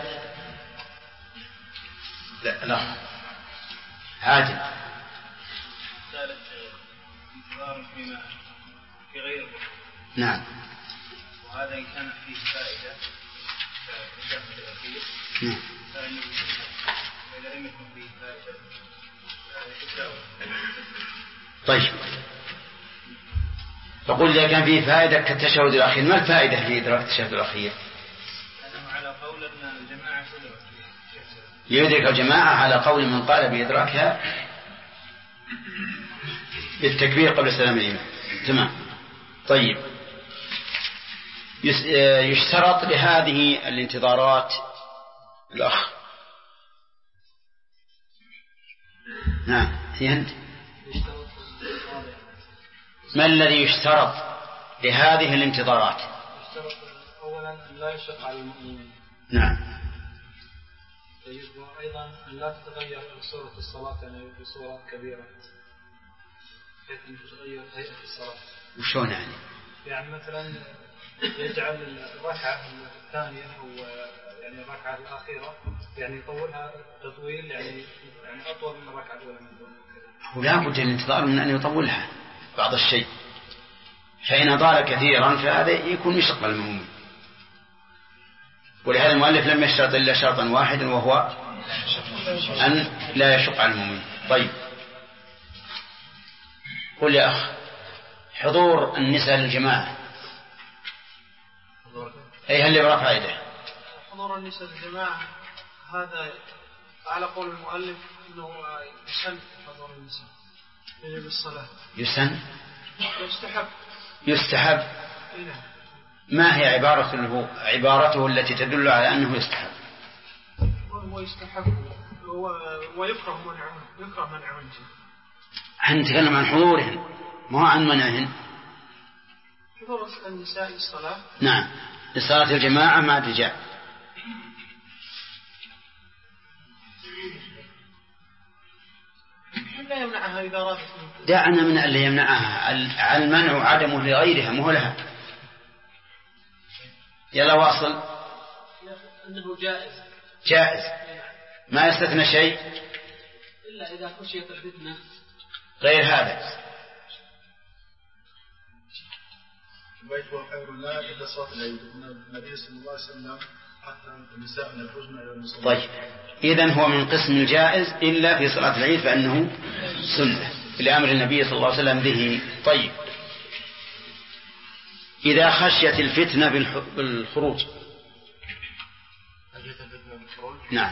لا عادل. الثالث انتظار فيما في غير الركوع. نعم. وهذا إن كان فيه فائدة في الداخل الأخير فإنه وإذا لم يكن فيه فائدة طيب. فقل إذا كان فيه فائدة كالتشهد الأخير. ما الفائدة في إدراك التشهد الأخير؟ أنه على قول أن الجماعة يدرك الجماعة على قول من قال بإدراكها بالتكبير قبل سلام الإمام. تمام. طيب. يشترط لهذه الانتظارات الأخ. نعم. أنت ما الذي يشترط لهذه الانتظارات؟ يشترط أولا أن لا يشق على المؤمنين. نعم. وأيضا أن لا تتغير صورة الصلاة يعني بصورة كبيرة بحيث أن تتغير هيئة الصلاة. وشون يعني؟ يعني مثلا يجعل الركعة الثانية أو يعني الركعة الأخيرة يعني يطولها تطويل يعني أطول من الركعة الأولى. ولا بد الانتظار من أن يطولها بعض الشيء. فإن طال كثيرا فهذا يكون يشق على المؤمن. ولهذا المؤلف لم يشترط إلا شرطا واحدا وهو أن لا يشق على المؤمن. طيب. قل يا أخ حضور النساء للجماعة أي هل يبقى فائدة؟ حضور النساء للجماعة هذا على قول المؤلف أنه يسن حضور النساء يجب الصلاة. يسن؟ يستحب. ما هي عبارته التي تدل على أنه يستحب؟ هو يستحب ويكره منعهن. نتكلم عن حضورهن ما عن منعهن. حضور النساء الصلاة. نعم. لصلاة الجماعة مع الرجال. لا يمنعها إذا رادت. دعنا من اللي يمنعها. المنع عدمه لغيرها مو لها. يلا واصل. أنه جائز. ما يستثنى شيء إلا إذا خشيت الفتنة غير هذا. البيت هو خير الله إلا صلاة العيد. النبي صلى الله عليه وسلم طيب إذن هو من قسم الجائز إلا في صلاة العيد فإنه سنة لأمر النبي صلى الله عليه وسلم به. طيب إذا خشيت الفتنة بالخروج. نعم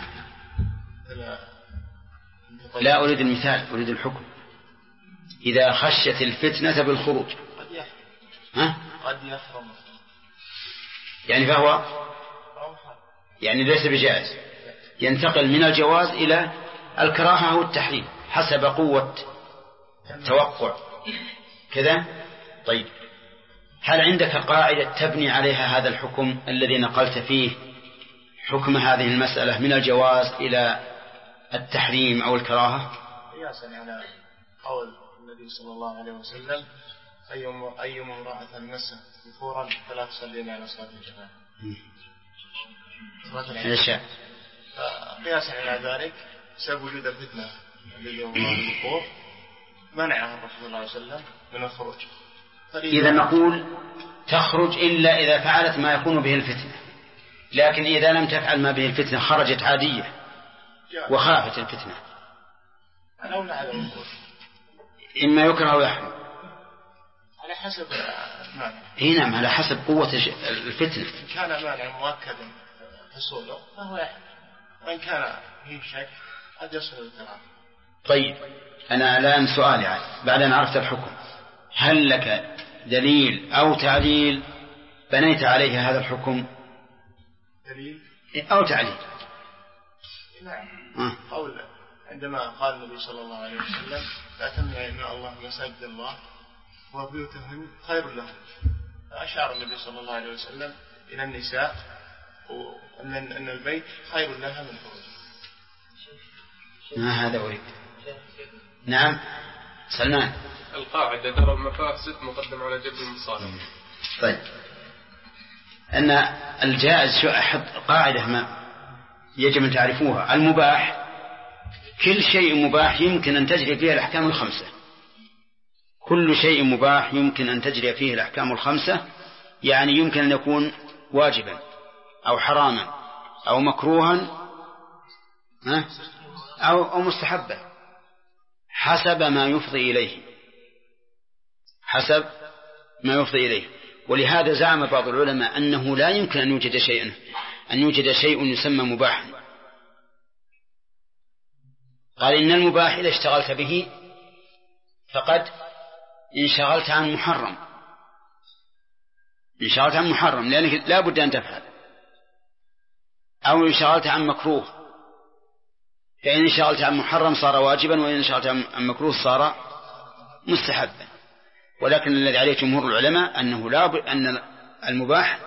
لا أريد المثال، أريد الحكم. إذا خشيت الفتنة بالخروج قد يحرم يعني فهو يعني ليس بجائز، ينتقل من الجواز إلى الكراهة أو التحريم حسب قوة توقع كذا. طيب هل عندك قاعدة تبني عليها هذا الحكم الذي نقلت فيه حكم هذه المسألة من الجواز إلى التحريم أو الكراهة؟ قياسا على قول النبي صلى الله عليه وسلم أي امرأة مس ذكورا فلا تصلين على صلاة الجماعة. قياسا على ذلك بسبب وجود الفتنة الذي هو الذكور منعها الرسول صلى الله عليه وسلم من الخروج. إذا نقول تخرج إلا إذا فعلت ما يكون به الفتنة، لكن إذا لم تفعل ما به الفتنة خرجت عادية وخافت الفتنة إما يكره أو يحرم على حسب نعم على حسب قوة الفتنة. إن كان مانع مؤكدا حصوله فهو يحرم، وإن كان فيه شك قد يصل الكراهة. طيب أنا الآن سؤالي بعد أن عرفت الحكم، هل لك دليل أو تعليل بنيت عليه هذا الحكم؟ دليل أو تعليل؟ نعم قول عندما قال النبي صلى الله عليه وسلم لا تمنع إن الله مساجد الله وبيوتهم خير لهم، أشار النبي صلى الله عليه وسلم إلى النساء وأن البيت خير لها من خروج. ما هذا أريد. نعم سلمان. القاعدة درء المفاسد مقدم على جلب المصالح. طيب أن الجائز قاعدة ما يجب أن تعرفوها، المباح كل شيء مباح يمكن أن تجري فيه الأحكام الخمسة، كل شيء مباح يمكن أن تجري فيه الأحكام الخمسة، يعني يمكن أن يكون واجبا أو حراما أو مكروها أو مستحبا حسب ما يفضي إليه، حسب ما يفضي إليه. ولهذا زعم بعض العلماء أنه لا يمكن أن يوجد شيء يسمى مباحا. قال إن المباح إذا اشتغلت به فقد انشغلت عن محرم لأنك لا بد أن تفعل، أو انشغلت عن مكروه، فإن انشغلت عن محرم صار واجبا، وإن انشغلت عن مكروه صار مستحبا. ولكن الذي عليه جمهور العلماء أن المباح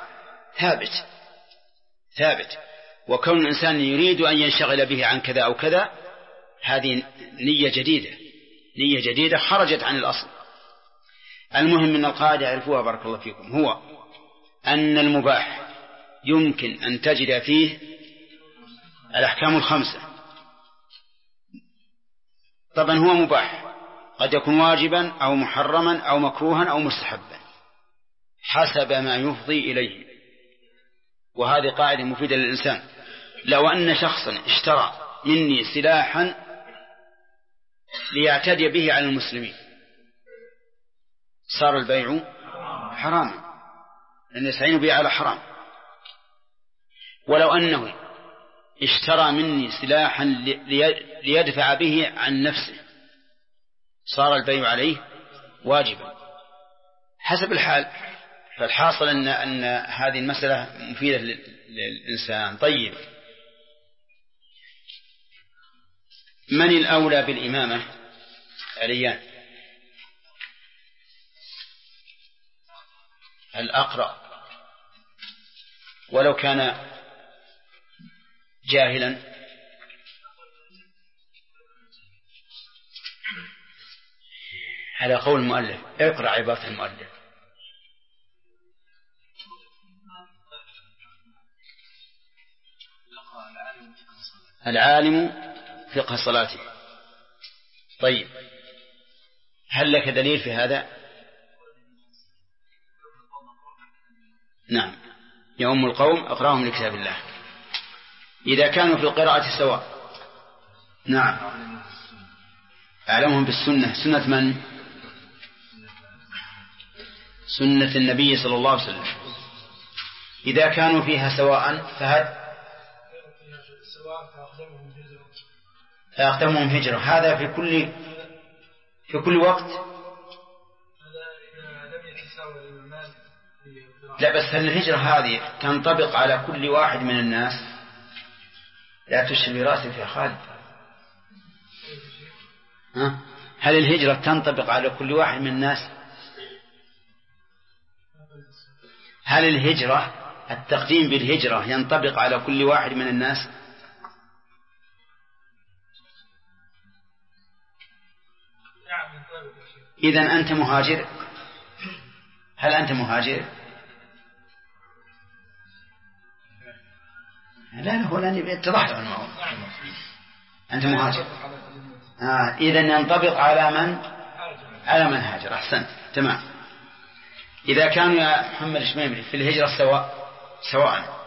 ثابت، وكون الإنسان يريد أن ينشغل به عن كذا أو كذا هذه نية جديدة خرجت عن الأصل. المهم من القاعدة يعرفوها بارك الله فيكم، هو أن المباح يمكن أن تجد فيه الأحكام الخمسة. طبعا هو مباح قد يكون واجبا أو محرما أو مكروها أو مستحبا حسب ما يفضي إليه، وهذه قاعدة مفيدة للإنسان. لو أن شخصا اشترى مني سلاحا ليعتدي به على المسلمين صار البيع حراما لأن يستعين به على حرام. ولو أنه اشترى مني سلاحا ليدفع به عن نفسه صار البيع عليه واجبا حسب الحال. فالحاصل أن هذه المسألة مفيدة للإنسان. طيب من الأولى بالإمامة؟ عليان. الأقرأ ولو كان جاهلا. على قول المؤلف اقرأ عبارة المؤلف. العالم فقه صلاته. طيب هل لك دليل في هذا؟ نعم يا أم القوم أقرأهم لكتاب الله. إذا كانوا في القراءة سواء. نعم. أعلمهم بالسنة. سنة من؟ سنة النبي صلى الله عليه وسلم. إذا كانوا فيها سواء فأقدمهم هجرة. هذا في كل وقت. لا بس هل الهجرة هذه تنطبق على كل واحد من الناس؟ لا تشبه راسي في خالد. هل الهجرة تنطبق على كل واحد من الناس؟ هل الهجرة التقديم بالهجرة ينطبق على كل واحد من الناس؟ إذن أنت مهاجر. هل أنت مهاجر؟ لا هو لأني اتضحت عنه. أنت مهاجر. إذن ينطبق على من هاجر. أحسنت. تمام. إذا كانوا يا محمد الشميمري في الهجرة سواء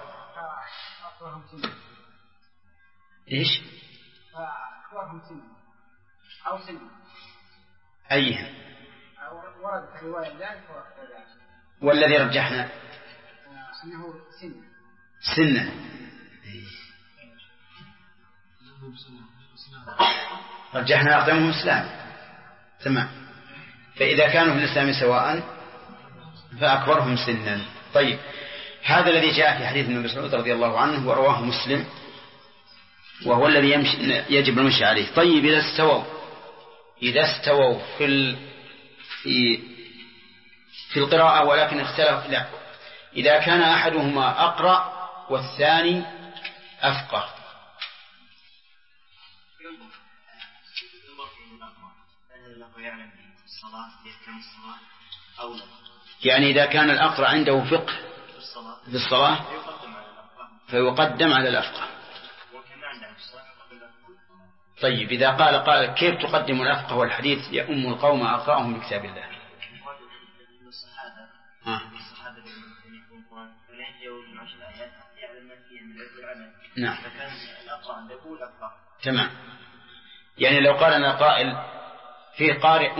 إيش؟ أو سن. أيهم؟ ورد في رواية ذلك والذي رجحنا أنه سنة. رجحنا أقدمهم إسلام. تمام. فإذا كانوا في الإسلام سواء فأكبرهم سنا. طيب هذا الذي جاء في حديث ابن مسعود رضي الله عنه ورواه مسلم، وهو الذي يجب المشي عليه. طيب إذا استووا في القراءة ولكن اختلف، لا، إذا كان أحدهما أقرأ والثاني أفقه. يعني إذا كان الأقرأ عنده فقه في الصلاة فيقدم على الأفقه. طيب إذا قال كيف تقدم الأفقه والحديث يؤم القوم أقرأهم بكتاب الله؟ نعم. تمام. يعني لو قال أنا قائل في قارئ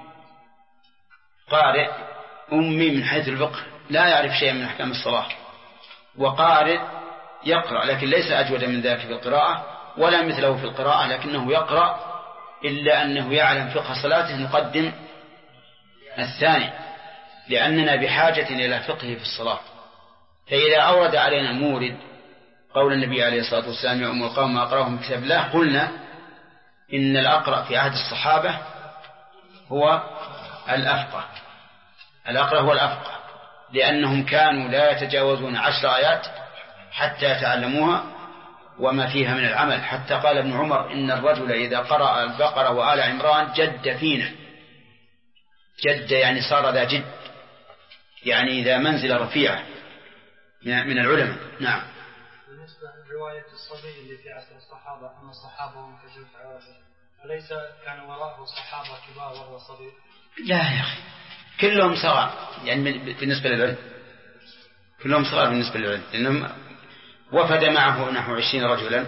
أمي من حيث الفقه لا يعرف شيئا من أحكام الصلاة، وقارئ يقرأ لكن ليس أجود من ذلك في القراءة ولا مثله في القراءة لكنه يقرأ إلا أنه يعلم فقه صلاته، نقدم الثاني لأننا بحاجة إلى فقه في الصلاة. فإذا أورد علينا مورد قول النبي عليه الصلاة والسلام يؤم القوم أقرأهم بكتاب الله، قلنا إن الأقرأ في عهد الصحابة هو الأفقه. الأقرأ هو الأفقه لأنهم كانوا لا يتجاوزون 10 آيات حتى يتعلموها وما فيها من العمل، حتى قال ابن عمر إن الرجل إذا قرأ البقرة وآل عمران جد فينا. جد يعني صار ذا جد، يعني ذا منزل رفيعة من العلماء. نعم. بالنسبة لرواية الصبي اللي في عصر الصحابة أن الصحابة هم كجوف عوافر، أليس كان وراءه صحابة كبار وهو صغير؟ لا يا أخي، كلهم صغار يعني بالنسبة للعلم، كلهم صغار بالنسبة للعلم، لأنهم وفد معه نحو 20 رجلا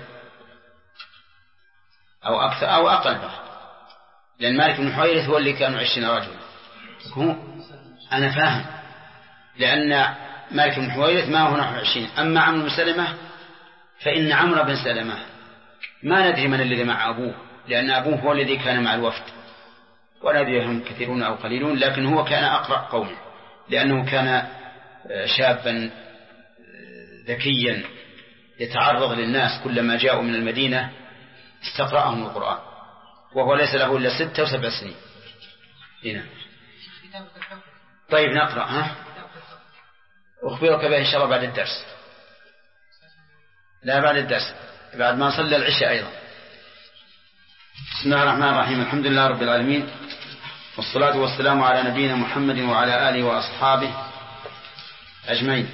أو أكثر أو أقل بقى. لأن مالك بن حويرث هو اللي كانوا 20 رجلا. أنا فاهم، لأن مالك بن حويرث ما هو نحو 20. أما عمرو بن سلمة فإن عمرو بن سلمة ما ندري من الذي مع أبوه، لأن أبوه هو الذي كان مع الوفد ولا ندري هم كثيرون أو قليلون، لكن هو كان أقرأ قومه لأنه كان شابا ذكيا يتعرض للناس كلما جاءوا من المدينة استقرأهم القرآن، وهو ليس له إلا 6 و7 سنين. هنا. طيب نقرأ. أخبرك به إن شاء الله بعد الدرس. لا بعد الدرس، بعد ما صلى العشاء أيضا. بسم الله الرحمن الرحيم. الحمد لله رب العالمين، والصلاة والسلام على نبينا محمد وعلى آله وأصحابه أجمعين.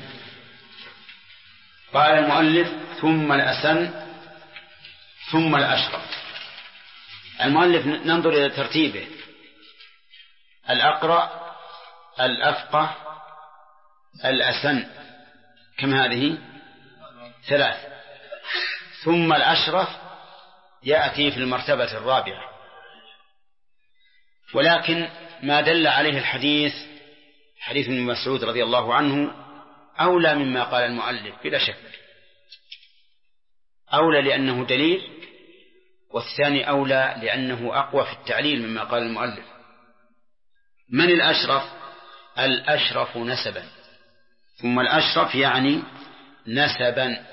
قال المؤلف ثم الأسن ثم الأشرف. المؤلف ننظر إلى ترتيبه: الأقرأ، الأفقه، الأسن. كم هذه؟ 3. ثم الأشرف يأتي في المرتبة الرابعة. ولكن ما دل عليه الحديث، حديث ابن مسعود رضي الله عنه، أولى مما قال المؤلف بلا شك، أولى لأنه دليل، والثاني أولى لأنه أقوى في التعليل مما قال المؤلف. من الأشرف؟ الأشرف نسبا، ثم الأشرف يعني نسبا،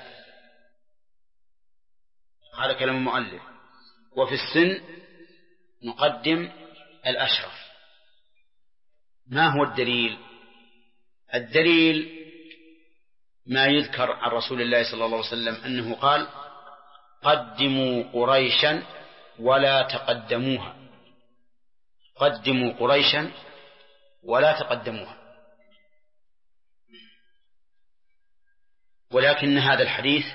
هذا كلام المؤلف. وفي السن نقدم الأشرف. ما هو الدليل؟ الدليل ما يذكر عن رسول الله صلى الله عليه وسلم أنه قال: قدموا قريشا ولا تقدموها، قدموا قريشا ولا تقدموها. ولكن هذا الحديث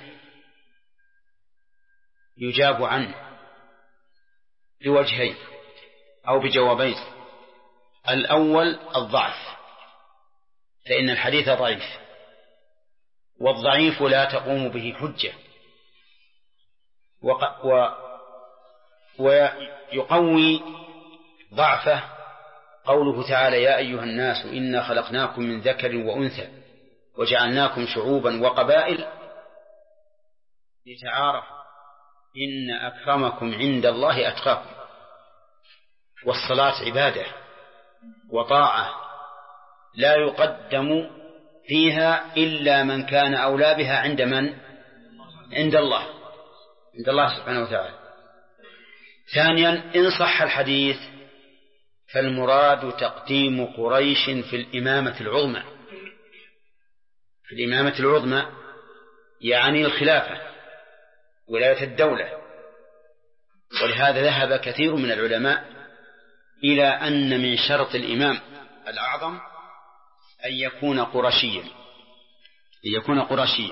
يجاب عنه بوجهين أو بجوابين. الأول الضعف، فإن الحديث ضعيف، والضعيف لا تقوم به حجة، ويقوي ضعفه قوله تعالى: يا أيها الناس إنا خلقناكم من ذكر وأنثى وجعلناكم شعوبا وقبائل لتعارفوا إن أكرمكم عند الله أتقاكم. والصلاة عبادة وطاعة لا يقدم فيها إلا من كان أولى بها عند من؟ عند الله، عند الله سبحانه وتعالى. ثانيا، إن صح الحديث فالمراد تقديم قريش في الإمامة العظمى، في الإمامة العظمى يعني الخلافة، ولاية الدولة. ولهذا ذهب كثير من العلماء إلى أن من شرط الإمام الأعظم أن يكون قرشيا، أن يكون قرشيا.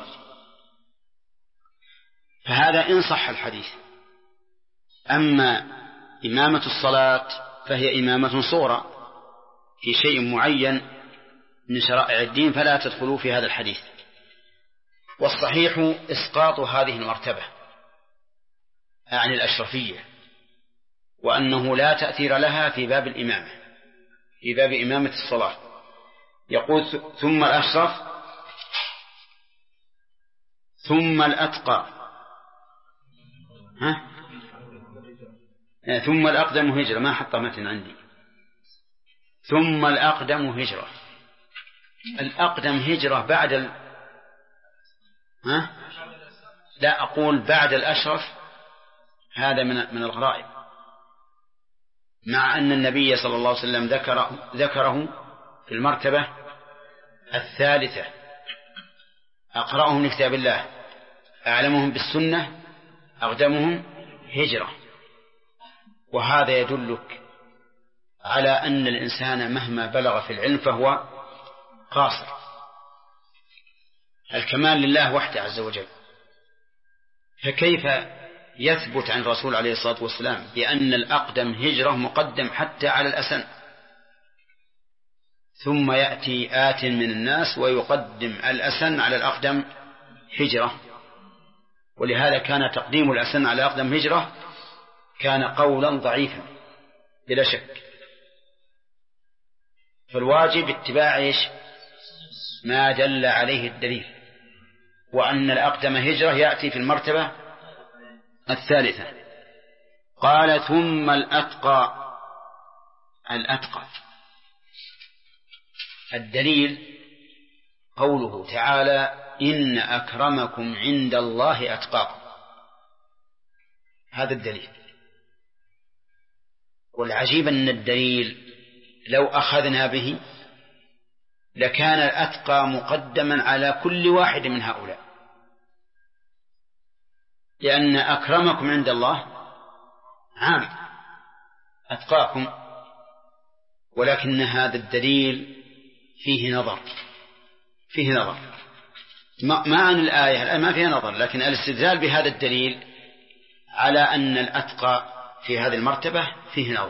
فهذا إن صح الحديث. أما إمامة الصلاة فهي إمامة صغرى في شيء معين من شرائع الدين، فلا تدخلوا في هذا الحديث. والصحيح إسقاط هذه المرتبة عن الأشرفية، وأنه لا تأثير لها في باب الإمامة، في باب إمامة الصلاة. يقول: ثم الأشرف ثم الأتقى، ثم الأقدم هجرة، ما حط متن عندي، ثم الأقدم هجرة. الأقدم هجرة بعد لا أقول بعد الأشرف، هذا من الغرائب، مع أن النبي صلى الله عليه وسلم ذكره في المرتبة الثالثة: أقرأهم لكتاب الله، أعلمهم بالسنة، أقدمهم هجرة. وهذا يدلك على أن الإنسان مهما بلغ في العلم فهو قاصر. الكمال لله وحده عز وجل. فكيف يثبت عن الرسول عليه الصلاة والسلام بأن الأقدم هجرة مقدم حتى على الأسن، ثم يأتي آت من الناس ويقدم الأسن على الأقدم هجرة؟ ولهذا كان تقديم الأسن على الأقدم هجرة كان قولا ضعيفا بلا شك. فالواجب اتباع ما دل عليه الدليل، وأن الأقدم هجرة يأتي في المرتبة الثالثة. قال: ثم الأتقى. الأتقى الدليل قوله تعالى: إن أكرمكم عند الله أتقاكم. هذا الدليل. والعجيب أن الدليل لو أخذنا به لكان الأتقى مقدما على كل واحد من هؤلاء، لأن أكرمكم عند الله عام، أتقاكم. ولكن هذا الدليل فيه نظر، فيه نظر. ما عن الآية ما فيها نظر، لكن الاستدلال بهذا الدليل على أن الأتقى في هذه المرتبة فيه نظر.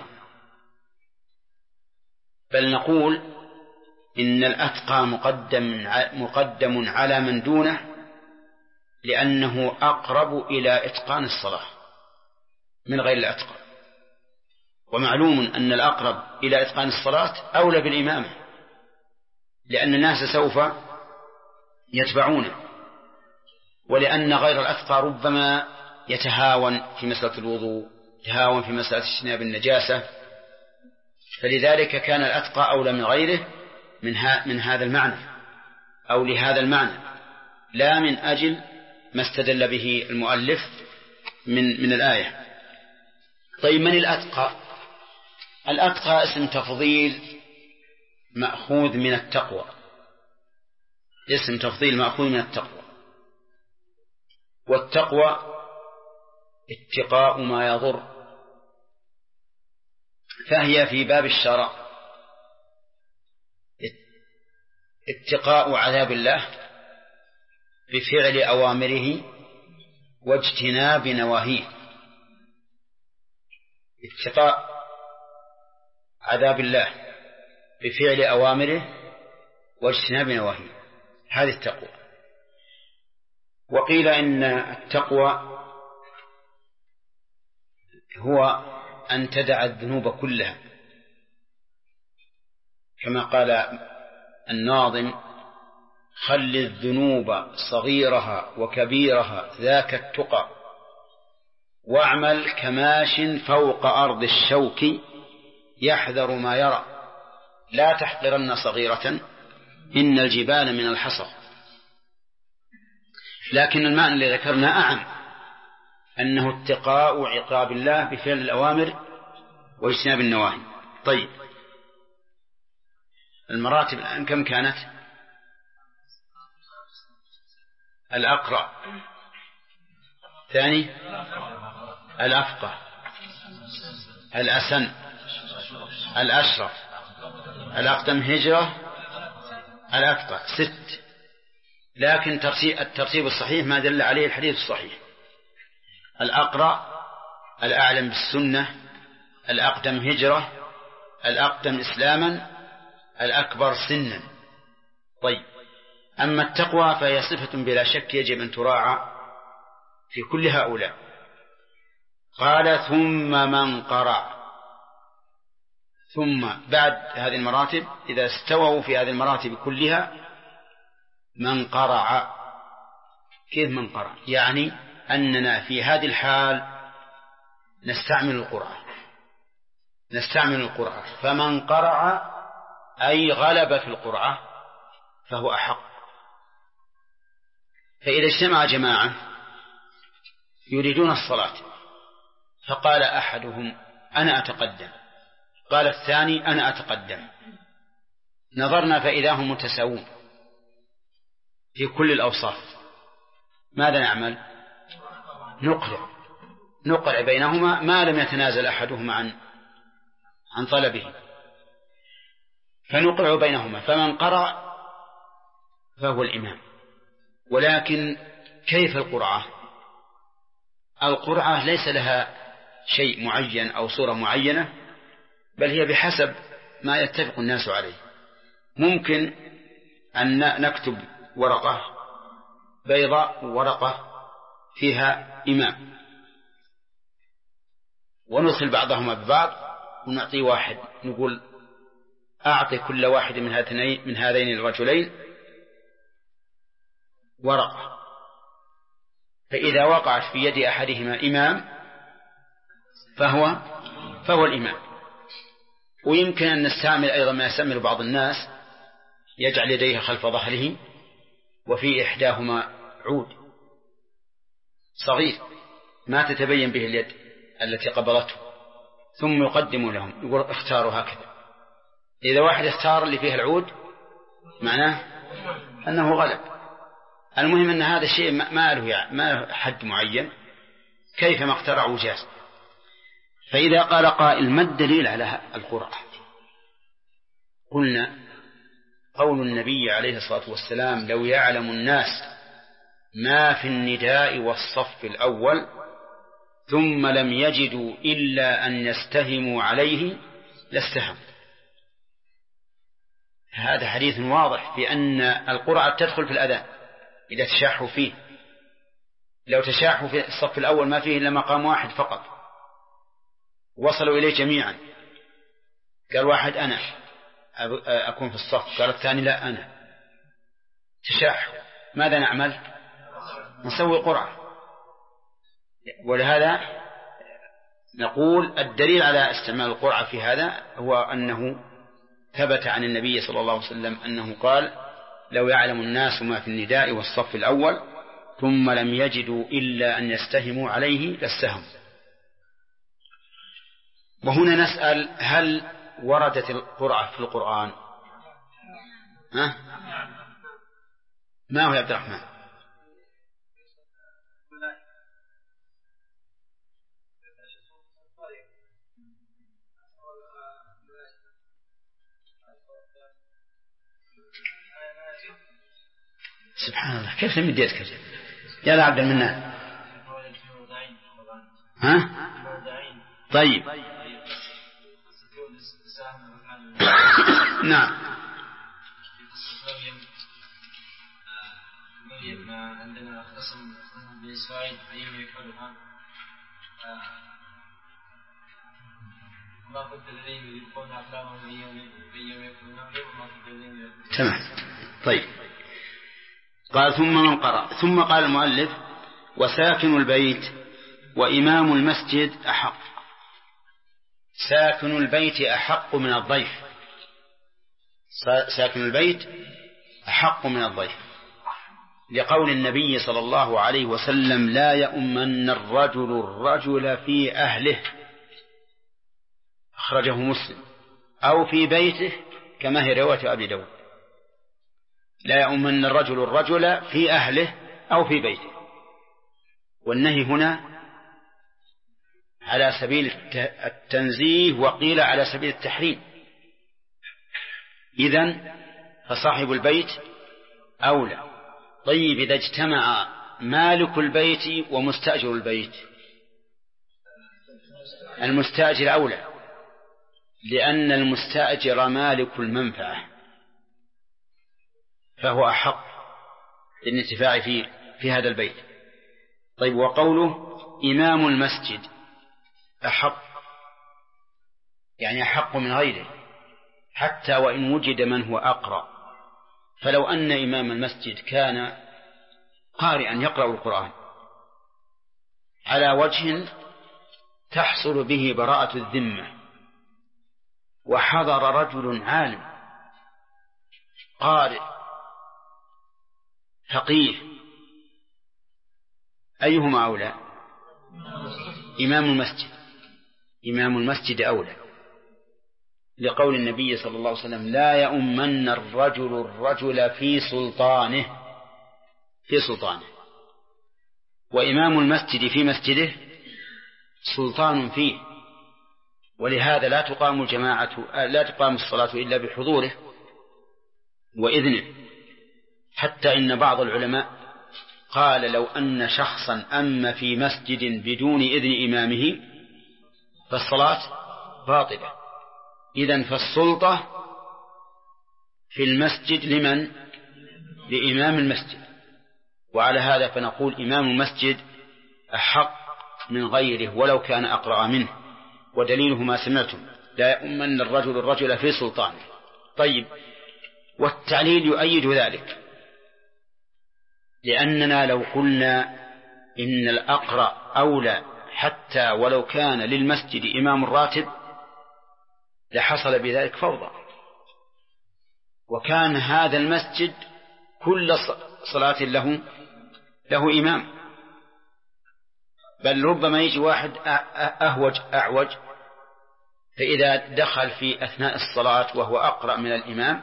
بل نقول إن الأتقى مقدم على من دونه لأنه أقرب إلى إتقان الصلاة من غير الأتقى، ومعلوم أن الأقرب إلى إتقان الصلاة أولى بالإمامة، لأن الناس سوف يتبعونه، ولأن غير الأتقى ربما يتهاون في مسألة الوضوء، يتهاون في مسألة اجتناب النجاسة، فلذلك كان الأتقى أولى من غيره من هذا المعنى أو لهذا المعنى، لا من أجل ما استدل به المؤلف من الآية. طيب من الأتقى؟ الأتقى اسم تفضيل مأخوذ من التقوى، اسم تفضيل مأخوذ من التقوى، والتقوى اتقاء ما يضر، فهي في باب الشرع اتقاء عذاب الله بفعل أوامره واجتناب نواهيه، اتقاء عذاب الله بفعل أوامره واجتناب نواهيه، هذه التقوى. وقيل إن التقوى هو أن تدع الذنوب كلها، كما قال الناظم: خل الذنوب صغيرها وكبيرها ذاك التقى، واعمل كماش فوق أرض الشوك يحذر ما يرى، لا تحقرن صغيرة إن الجبال من الحصى. لكن المعنى الذي ذكرنا أعم، أنه اتقاء عقاب الله بفعل الأوامر واجتناب النواهي. طيب، المراتب الآن كم كانت؟ الأقرأ، ثاني الأفقه، الأسن، الأشرف، الأقدم هجرة، الأتقى، 6. لكن الترتيب الصحيح ما دل عليه الحديث الصحيح: الأقرأ، الأعلم بالسنة، الأقدم هجرة، الأقدم إسلاما، الأكبر سنا. طيب، أما التقوى فهي صفة بلا شك يجب أن تراعى في كل هؤلاء. قال: ثم من قرأ، ثم بعد هذه المراتب إذا استووا في هذه المراتب كلها من قرأ. كيف من قرأ؟ يعني أننا في هذه الحال نستعمل القرآن، فمن قرأ أي غلب في القرآن فهو أحق. فإذا اجتمع جماعة يريدون الصلاة، فقال أحدهم: أنا أتقدم، قال الثاني: أنا أتقدم، نظرنا فإذا هم متساوون في كل الأوصاف، ماذا نعمل؟ نقرع بينهما ما لم يتنازل أحدهما عن طلبه، فنقرع بينهما، فمن قرأ فهو الإمام. ولكن كيف القرعة؟ القرعة ليس لها شيء معين أو صورة معينة، بل هي بحسب ما يتفق الناس عليه. ممكن أن نكتب ورقة بيضاء وورقة فيها إمام، وندخل بعضهما ببعض ونعطي واحد، نقول: أعطي كل واحد من هذين الرجلين ورقة، فإذا وقعت في يد أحدهما إمام فهو الإمام. ويمكن أن نستعمل أيضا ما يستعمل بعض الناس، يجعل يديه خلف ظهره وفي إحداهما عود صغير ما تتبين به اليد التي قبضته، ثم يقدم لهم يقول: اختاروا هكذا. إذا واحد اختار اللي فيه العود معناه أنه غلب. المهم أن هذا الشيء ما له حد معين، كيفما اخترعوا جاز. فإذا قال قائل: ما الدليل على القرعة؟ قلنا: قول النبي عليه الصلاة والسلام: لو يعلم الناس ما في النداء والصف الأول ثم لم يجدوا إلا أن يستهموا عليه لاستهموا. هذا حديث واضح في أن القرعة تدخل في الأذان إذا تشاحوا فيه، لو تشاحوا في الصف الأول ما فيه إلا مقام واحد فقط، وصلوا إليه جميعا، قال واحد أنا أكون في الصف، قال الثاني لا أنا، تشاحوا، ماذا نعمل؟ نسوي قرعة. ولهذا نقول الدليل على استعمال القرعة في هذا هو أنه ثبت عن النبي صلى الله عليه وسلم أنه قال لو يعلم الناس ما في النداء والصف الأول ثم لم يجدوا إلا أن يستهموا عليه لاستهموا. وهنا نسأل هل وردت القرعة في القرآن؟ ما هو يا عبد الرحمن؟ سبحان الله، كيف لم يديت كذا يا عبد المنان؟ ها؟ طيب نعم. عندنا قسم بن إسرائيل أيهم يفعلها ما قلت الذين يلقون أقلامهم أيهم يفعلونها وما قلت الذين. تمام. طيب قال ثم من قرأ، ثم قال المؤلف وساكن البيت وإمام المسجد أحق. ساكن البيت أحق من الضيف، ساكن البيت أحق من الضيف، لقول النبي صلى الله عليه وسلم لا يؤمن الرجل في أهله، أخرجه مسلم، أو في بيته كما هي رواية أبي داود، لا يؤمن الرجل في أهله أو في بيته. والنهي هنا على سبيل التنزيه وقيل على سبيل التحريم. إذن فصاحب البيت أولى. طيب إذا اجتمع مالك البيت ومستأجر البيت، المستأجر أولى، لأن المستأجر مالك المنفعة فهو أحق للانتفاع في هذا البيت. طيب وقوله إمام المسجد أحق، يعني أحق من غيره حتى وإن وجد من هو أقرأ. فلو أن إمام المسجد كان قارئا يقرأ القرآن على وجه تحصل به براءة الذمة، وحضر رجل عالم قارئ فقيه، أيهما أولى؟ إمام المسجد. إمام المسجد أولى، لقول النبي صلى الله عليه وسلم لا يؤمن الرجل في سلطانه، وإمام المسجد في مسجده سلطان فيه، ولهذا لا تقام الصلاة إلا بحضوره وإذنه. حتى إن بعض العلماء قال لو أن شخصا أم في مسجد بدون إذن إمامه فالصلاة باطلة. إذن فالسلطة في المسجد لمن؟ لإمام المسجد. وعلى هذا فنقول إمام المسجد أحق من غيره ولو كان أقرأ منه، ودليله ما سمعتم لا يؤمن الرجل في سلطانه. طيب والتعليل يؤيد ذلك، لأننا لو قلنا إن الأقرأ أولى حتى ولو كان للمسجد إمام راتب لحصل بذلك فوضى، وكان هذا المسجد كل صلاة له إمام، بل ربما يجي واحد أعوج فإذا دخل في أثناء الصلاة وهو أقرأ من الإمام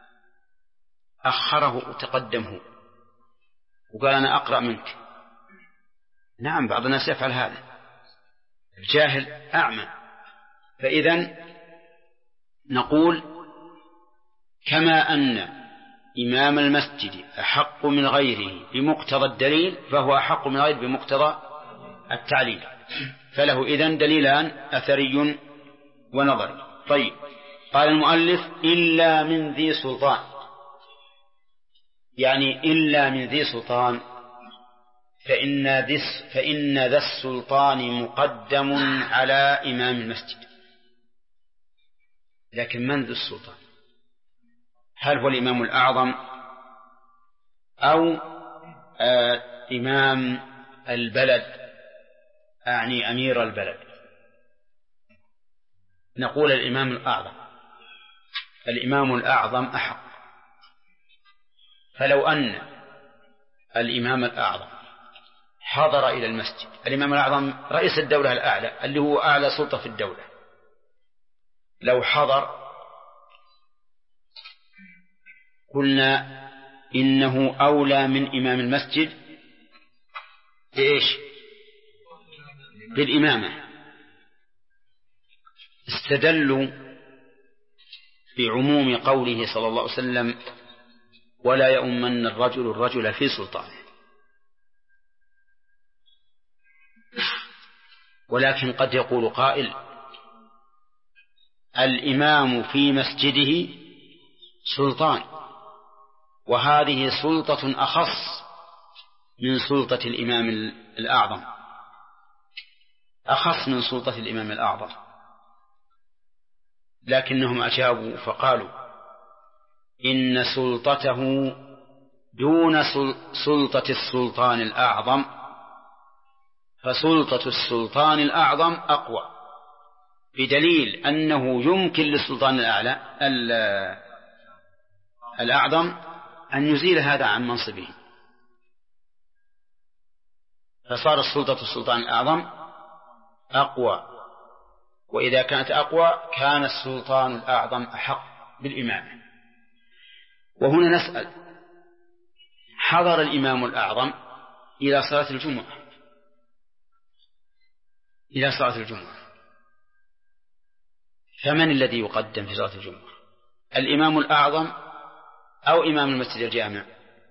أخره وتقدمه وقال أنا أقرأ منك. نعم بعض الناس يفعل هذا، الجاهل أعمى. فإذن نقول كما أن إمام المسجد أحق من غيره بمقتضى الدليل فهو أحق من غيره بمقتضى التعليل، فله إذن دليلان أثري ونظري. طيب قال المؤلف إلا من ذي سلطان، يعني إلا من ذي سلطان فإن ذا السلطان مقدم على إمام المسجد. لكن من ذو السلطان؟ هل هو الإمام الأعظم أو إمام البلد، أعني أمير البلد؟ نقول الإمام الأعظم. الإمام الأعظم أحق. فلو أن الإمام الأعظم حضر إلى المسجد، الإمام الأعظم رئيس الدولة الأعلى اللي هو أعلى سلطة في الدولة، لو حضر قلنا إنه أولى من إمام المسجد بإيش؟ بالإمامة. استدلوا بعموم قوله صلى الله عليه وسلم: ولا يؤمن الرجل في سلطانه. ولكن قد يقول قائل: الإمام في مسجده سلطان، وهذه سلطة أخص من سلطة الإمام الأعظم، أخص من سلطة الإمام الأعظم. لكنهم أجابوا فقالوا: إن سلطته دون سلطة السلطان الأعظم، فسلطة السلطان الأعظم أقوى، بدليل أنه يمكن للسلطان الأعظم أن يزيل هذا عن منصبه، فصار سلطة السلطان الأعظم أقوى، وإذا كانت أقوى كان السلطان الأعظم أحق بالإمامة. وهنا نسأل: حضر الإمام الأعظم إلى صلاة الجمعة، فمن الذي يقدم في صلاة الجمعة؟ الإمام الأعظم أو إمام المسجد الجامع؟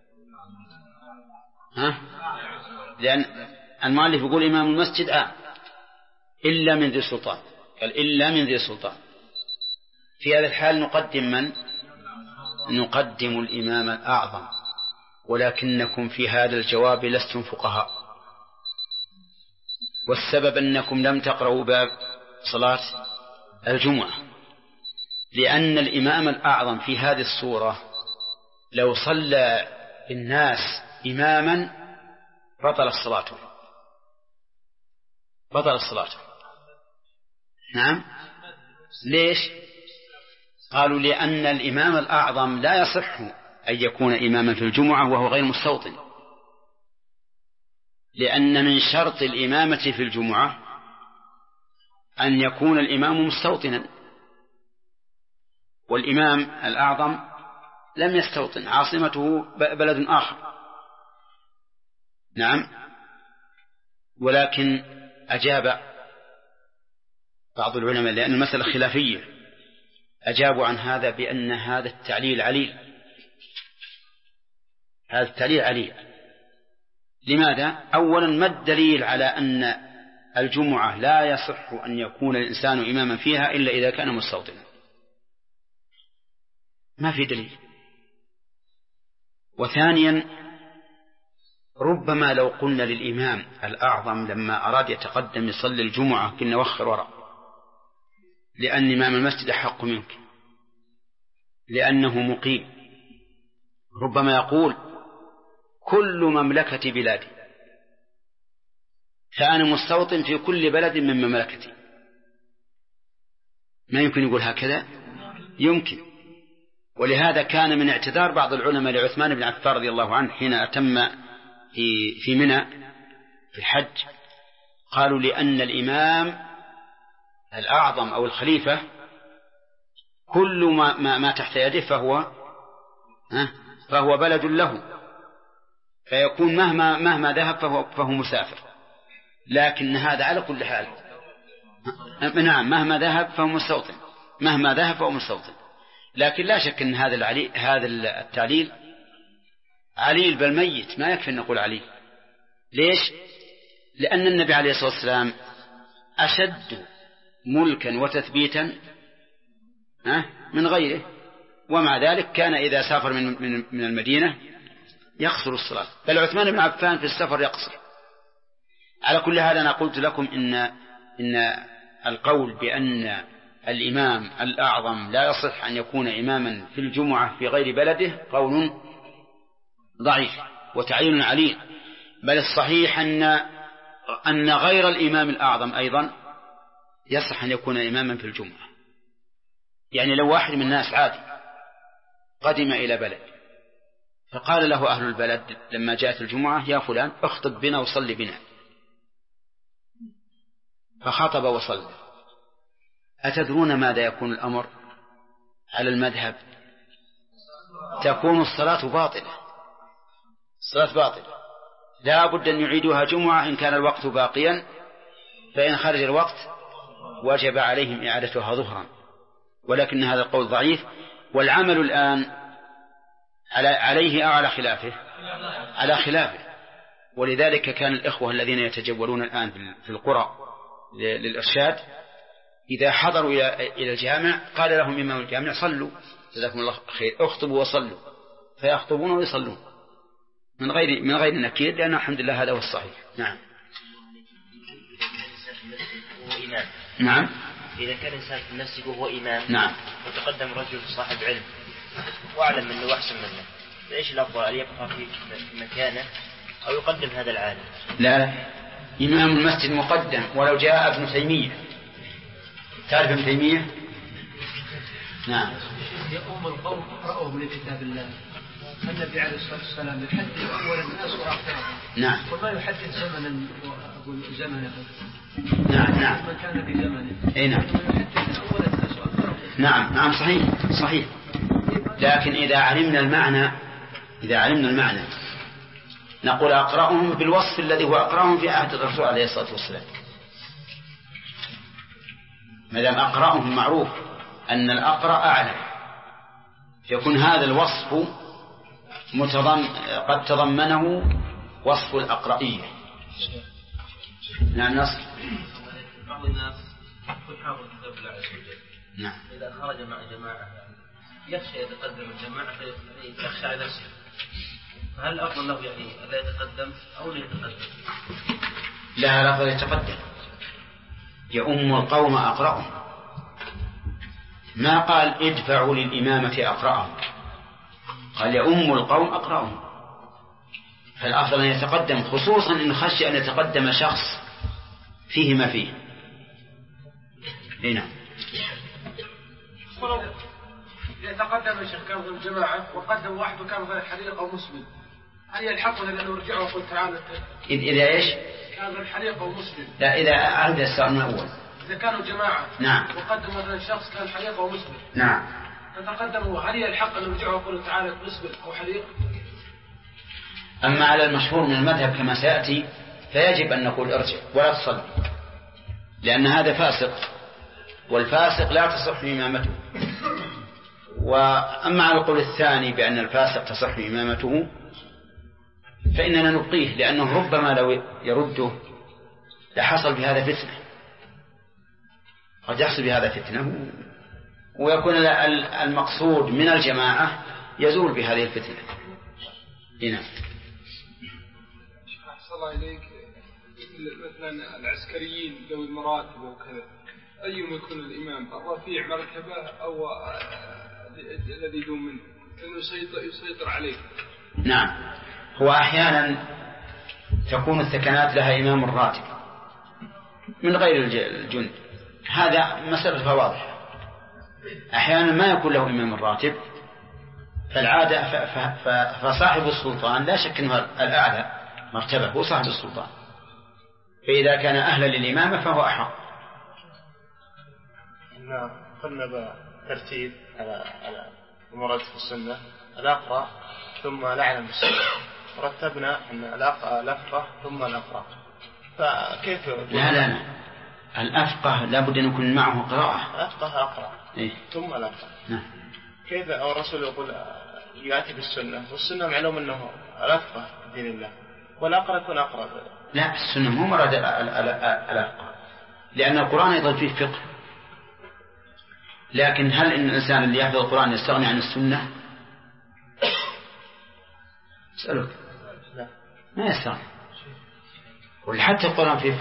لأن المؤلف يقول إمام المسجد إلا من ذي السلطان، قال إلا من ذي السلطان. في هذا الحال نقدم من؟ نقدم الإمام الأعظم. ولكنكم في هذا الجواب لستم فقهاء، والسبب أنكم لم تقرأوا باب صلاة الجمعة، لأن الإمام الأعظم في هذه الصورة لو صلى الناس إماما بطل الصلاة. نعم. ليش؟ قالوا: لأن الإمام الأعظم لا يصح أن يكون إماما في الجمعة وهو غير مستوطن، لأن من شرط الإمامة في الجمعة أن يكون الإمام مستوطنا، والإمام الأعظم لم يستوطن، عاصمته بلد آخر. نعم. ولكن أجاب بعض العلماء، لأن المسألة خلافية، أجابوا عن هذا بأن هذا التعليل عليل. لماذا؟ أولا، ما الدليل على أن الجمعة لا يصح أن يكون الإنسان إماما فيها إلا إذا كان مستوطنا؟ ما في دليل. وثانيا، ربما لو قلنا للإمام الأعظم لما أراد يتقدم يصلي الجمعة كنا وخر وراء، لأن إمام المسجد أحق منك، لأنه مقيم. ربما يقول: كل مملكة بلادي، فأنا مستوطن في كل بلد من مملكتي. ما يمكن يقول هكذا؟ يمكن. ولهذا كان من اعتذار بعض العلماء لعثمان بن عفان رضي الله عنه حين أتم في منى في الحج، قالوا: لأن الإمام الأعظم أو الخليفة كل ما تحت يده فهو بلد له، فيكون مهما ذهب فهو مسافر. لكن هذا على كل حال، نعم، مهما ذهب فهو مستوطن، لكن لا شك أن هذا التعليل عليل بل ميت، ما يكفي أن نقول عليل. ليش؟ لأن النبي عليه الصلاة والسلام أشد ملكا وتثبيتا من غيره، ومع ذلك كان إذا سافر من المدينة يقصر الصلاة، بل عثمان بن عفان في السفر يقصر. على كل هذا أنا قلت لكم إن القول بأن الإمام الأعظم لا يصح أن يكون إماما في الجمعة في غير بلده قول ضعيف وتعيين عليل، بل الصحيح أن غير الإمام الأعظم أيضا يصح أن يكون إماما في الجمعة. يعني لو واحد من الناس عادي قدم إلى بلد فقال له أهل البلد لما جاءت الجمعة يا فلان اخطب بنا وصلي بنا، فخطب وصلى، أتدرون ماذا يكون الأمر على المذهب؟ تكون الصلاة باطلة، الصلاة باطلة، لا بد أن يعيدوها جمعة إن كان الوقت باقيا، فإن خرج الوقت وجب عليهم إعادتها ظهرا. ولكن هذا القول ضعيف، والعمل الآن عليه أو على خلافه؟ على خلافه. ولذلك كان الإخوة الذين يتجولون الآن في القرى للإرشاد إذا حضروا إلى الجامع قال لهم إمام الجامع صلوا جزاكم الله خير، اخطبوا وصلوا، فيخطبون ويصلون من غير نكير، لأن الحمد لله هذا هو الصحيح. نعم. نعم. إذا كان إنسان في المسجد وهو إمام، نعم، وتقدم رجل صاحب علم وأعلم منه وأحسن منه، فإيش الأفضل، أن يبقى في مكانه أو يقدم هذا العالم؟ لا، إمام المسجد مقدم ولو جاء ابن تيمية. تعرف ابن تيمية؟ نعم. يقوم القوم اقرأوا من كتاب الله، النبي عليه الصلاة والسلام يحدث أول الناس وآخرهم. نعم. وما يحدث زمنا وأقول زمنا. نعم نعم. من كان في زمنه. أي نعم. يحدث أول الناس وآخرهم. نعم نعم صحيح. لكن إذا علمنا المعنى نقول أقرأهم بالوصف الذي هو أقرأهم في عهد الرسول عليه الصلاة والسلام. ما دام أقرأهم معروف أن الأقرأ أعلم، يكون هذا الوصف قد تضمنه وصف الأقرئية. نعم نصر. بعض الناس يكون حافظ كتاب الله عز وجل، نعم، إذا خرج مع جماعة يخشى يتقدم الجماعة يخشى على نفسه، فهل الأفضل له يعني ألا يتقدم أو لا يتقدم؟ لا، الأفضل يتقدم، يؤم القوم أقرأهم، ما قال ادفعوا للإمامة أقرأهم، قال يؤم القوم أقرأهم، فالأفضل أن يتقدم، خصوصا إن خشي أن يتقدم شخص فيه ما فيه. هنا يتقدم الشيخ كان في الجماعة وقدم واحد وكان غير حريق أو مسلم، هل يلحقنا لأنه رجعوا وقل تعالى؟ إذا إيش؟ كان غير حريق أو مسلم. لا، إذا عهد السؤال من أول. إذا كانوا جماعة. نعم. وقدم مثلا شخص كان حريق أو مسلم. نعم. فتقدموا، هل يلحق أن يرجعوا وقل تعالى مسلم أو حريق؟ أما على المشهور من المذهب كما سيأتي فيجب أن نقول ارجع ولا تصلي، لأن هذا فاسق، والفاسق لا تصح إمامته. وأما على القول الثاني بأن الفاسق تصح إمامته فإننا نبقيه، لأنه ربما لو يرده لحصل بهذا فتنة، قد يحصل بهذا فتنة ويكون المقصود من الجماعة يزول بهذه الفتنة. هنا أحسن الله إليك، مثلا العسكريين ذوي المراتب وكذا، أيهم يكون الإمام، الرفيع مرتبة أو الذي دون منه، أنه يسيطر عليه؟ نعم، هو أحيانا تكون الثكنات لها إمام الراتب من غير الجند، هذا مسألة واضحة. أحيانا ما يكون له إمام الراتب، فالعادة فصاحب السلطان لا شك أنه الأعلى مرتبة هو صاحب السلطان، فإذا كان أهلا للإمامة فهو أحق. قلنا بترتيب على المراد في السنة، الأقرأ ثم الأعلم بالسنة، رتبنا أن الأفقه ثم الأقرأ، فكيف؟ لا الأفقه لابد أن يكون معه قراءة. الأفقه أقرأ إيه؟ ثم الأفقه. نعم. كيف الرسول يقول يأتي بالسنة، والسنة معلوم أنه الأفقه في دين الله، والأقرأ يكون أقرأ. لا، السنة مو مراد الأفقه، لأن القرآن أيضا فيه فقه، لكن هل إن الإنسان اللي يحفظ القرآن يستغني عن السنة؟ أسألك ما يستطيع. وحتى القرآن في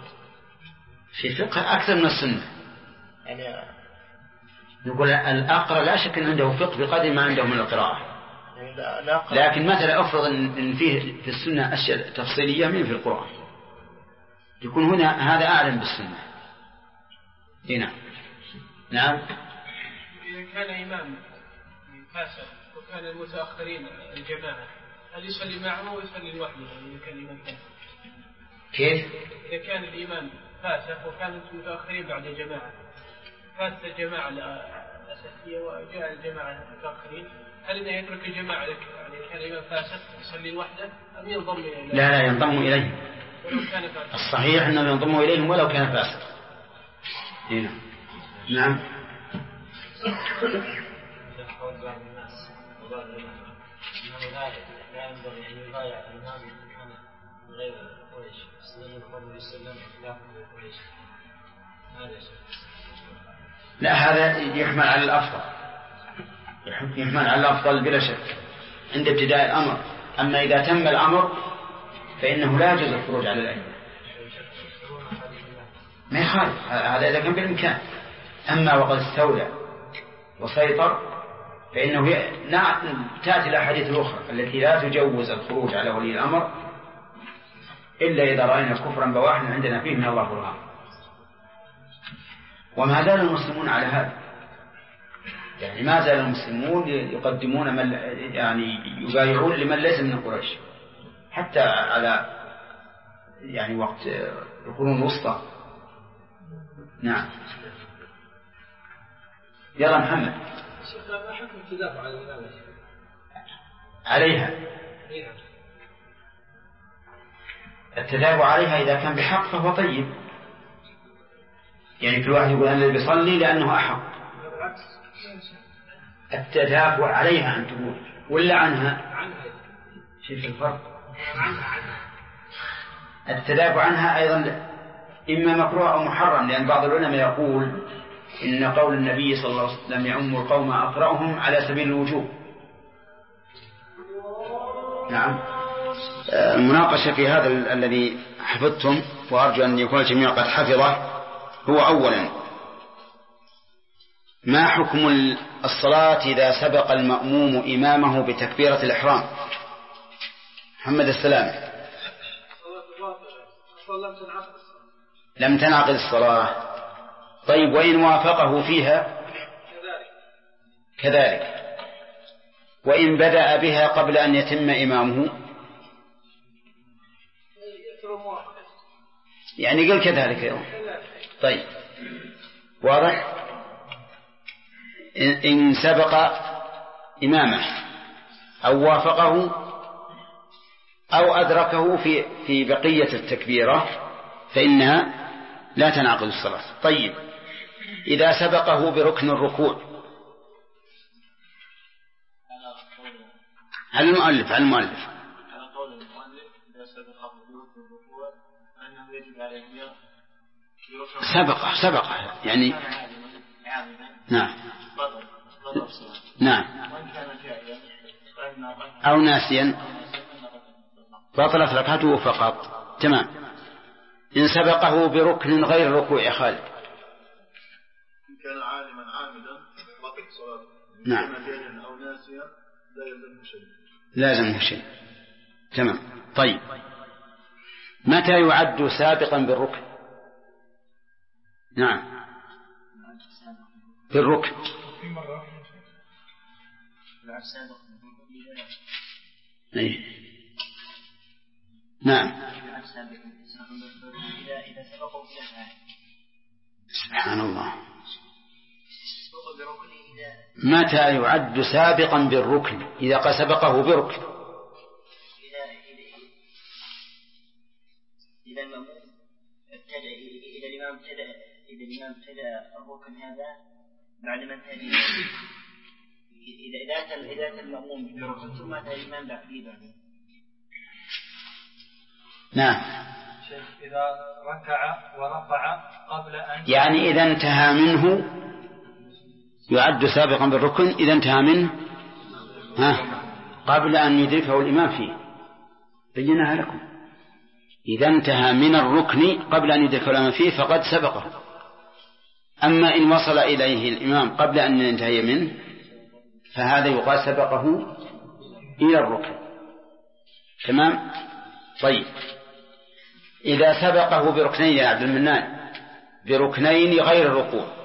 فقه أكثر من السنة. يعني نقول الأقرأ لا شك أن عنده فقه بقدر ما عنده من القراءة. لكن مثلا أفرض أن فيه في السنة أشياء تفصيلية من في القرآن، يكون هنا هذا أعلم بالسنة. هنا نعم. إذا كان إمام فاسد وكان المتأخرين الجماعة، هل يصلي معه أو يصلي لوحده؟ إذا كان الإمام فاسد كيف؟ إذا كان الإمام فاسد وكان المتأخرين بعد جماعة، فات الجماعة الأساسية وجاء الجماعة المتأخرين، هل إنه يترك الجماعة يعني كان الإمام فاسد يصلي لوحده أم ينضم إليه؟ لا ينضم إليه. الصحيح أنه ينضم إليهم ولو كان فاسد. هنا نعم. لا ينبغي أن يبايع الإمام من غير قريش، سلم القول يسلم خلاف قريش. لا هذا يحمل على الأفضل، يحمل على الأفضل بلا شك عند ابتداء الأمر. أما إذا تم الأمر فإنه لا يجوز الخروج على الأئمة، ما يخالف هذا إذا كان بالإمكان. أما وقد استولى وسيطر فإنه تأتي الأحاديث الأخرى التي لا تجوز الخروج على ولي الأمر إلا إذا رأينا كفرا بواحا عندنا فيه من الله برهان. وما زال المسلمون على هذا، يعني ما زال المسلمون يقدمون من يعني يبايعون لمن ليس من قريش حتى على يعني وقت القرون الوسطى. نعم. يلا محمد. ما حكم التدافع على الإمامة عليها؟ التدافع عليها إذا كان بحق فهو طيب، يعني كل واحد يقول أنا اللي بيصلي لأنه أحق. التدافع عليها أن تقول ولا عنها؟ شوف الفرق. التدافع عنها أيضا إما مكروه أو محرم، لأن بعض العلماء يقول إن قول النبي صلى الله عليه وسلم يؤم القوم أقرأهم على سبيل الوجوب. نعم. المناقشة في هذا الذي حفظتم وأرجو أن يكون الجميع قد حفظه هو أولا ما حكم الصلاة إذا سبق المأموم إمامه بتكبيرة الإحرام؟ محمد السلام. لم تنعقد الصلاة. طيب وإن وافقه فيها كذلك. وإن بدأ بها قبل أن يتم إمامه يعني قل كذلك أيضا. طيب واضح. إن سبق إمامه أو وافقه أو أدركه في بقية التكبيرة فإنها لا تنعقد الصلاة. طيب إذا سبقه بركن الركوع على المؤلف على قول المؤلف إذا سبقه بركن الركوع فإنه يجب عليه سبقه يعني نعم نعم أو ناسيا بطلت ركعته فقط. تمام. إن سبقه بركن غير ركوع يا خالد إن كان عالما عامدا بطلت صلاته. نعم. جاهلا أو ناسيا لا يلزمه شيء. تمام. طيب متى يعد سابقا بالركن؟ نعم بالركن. نعم. سبحان الله. متى يعد سابقا بالركن؟ إذا سبقه بركن. إذا الإمام ابتدأ الركن هذا بعد ما انتهى إذا أتى المأموم بركن ثم أتى الإمام بعد. نعم. إذا ركع ورفع قبل أن يعني إذا انتهى منه يعد سابقا بالركن إذا انتهى منه قبل أن يدركه الإمام فيه، بيناها لكم. إذا انتهى من الركن قبل أن يدركه الإمام فيه فقد سبقه. أما إن وصل إليه الإمام قبل أن ينتهي منه فهذا يقال سبقه إلى الركن. تمام؟ طيب، إذا سبقه بركنين يا عبد المنان، بركنين غير الركوع،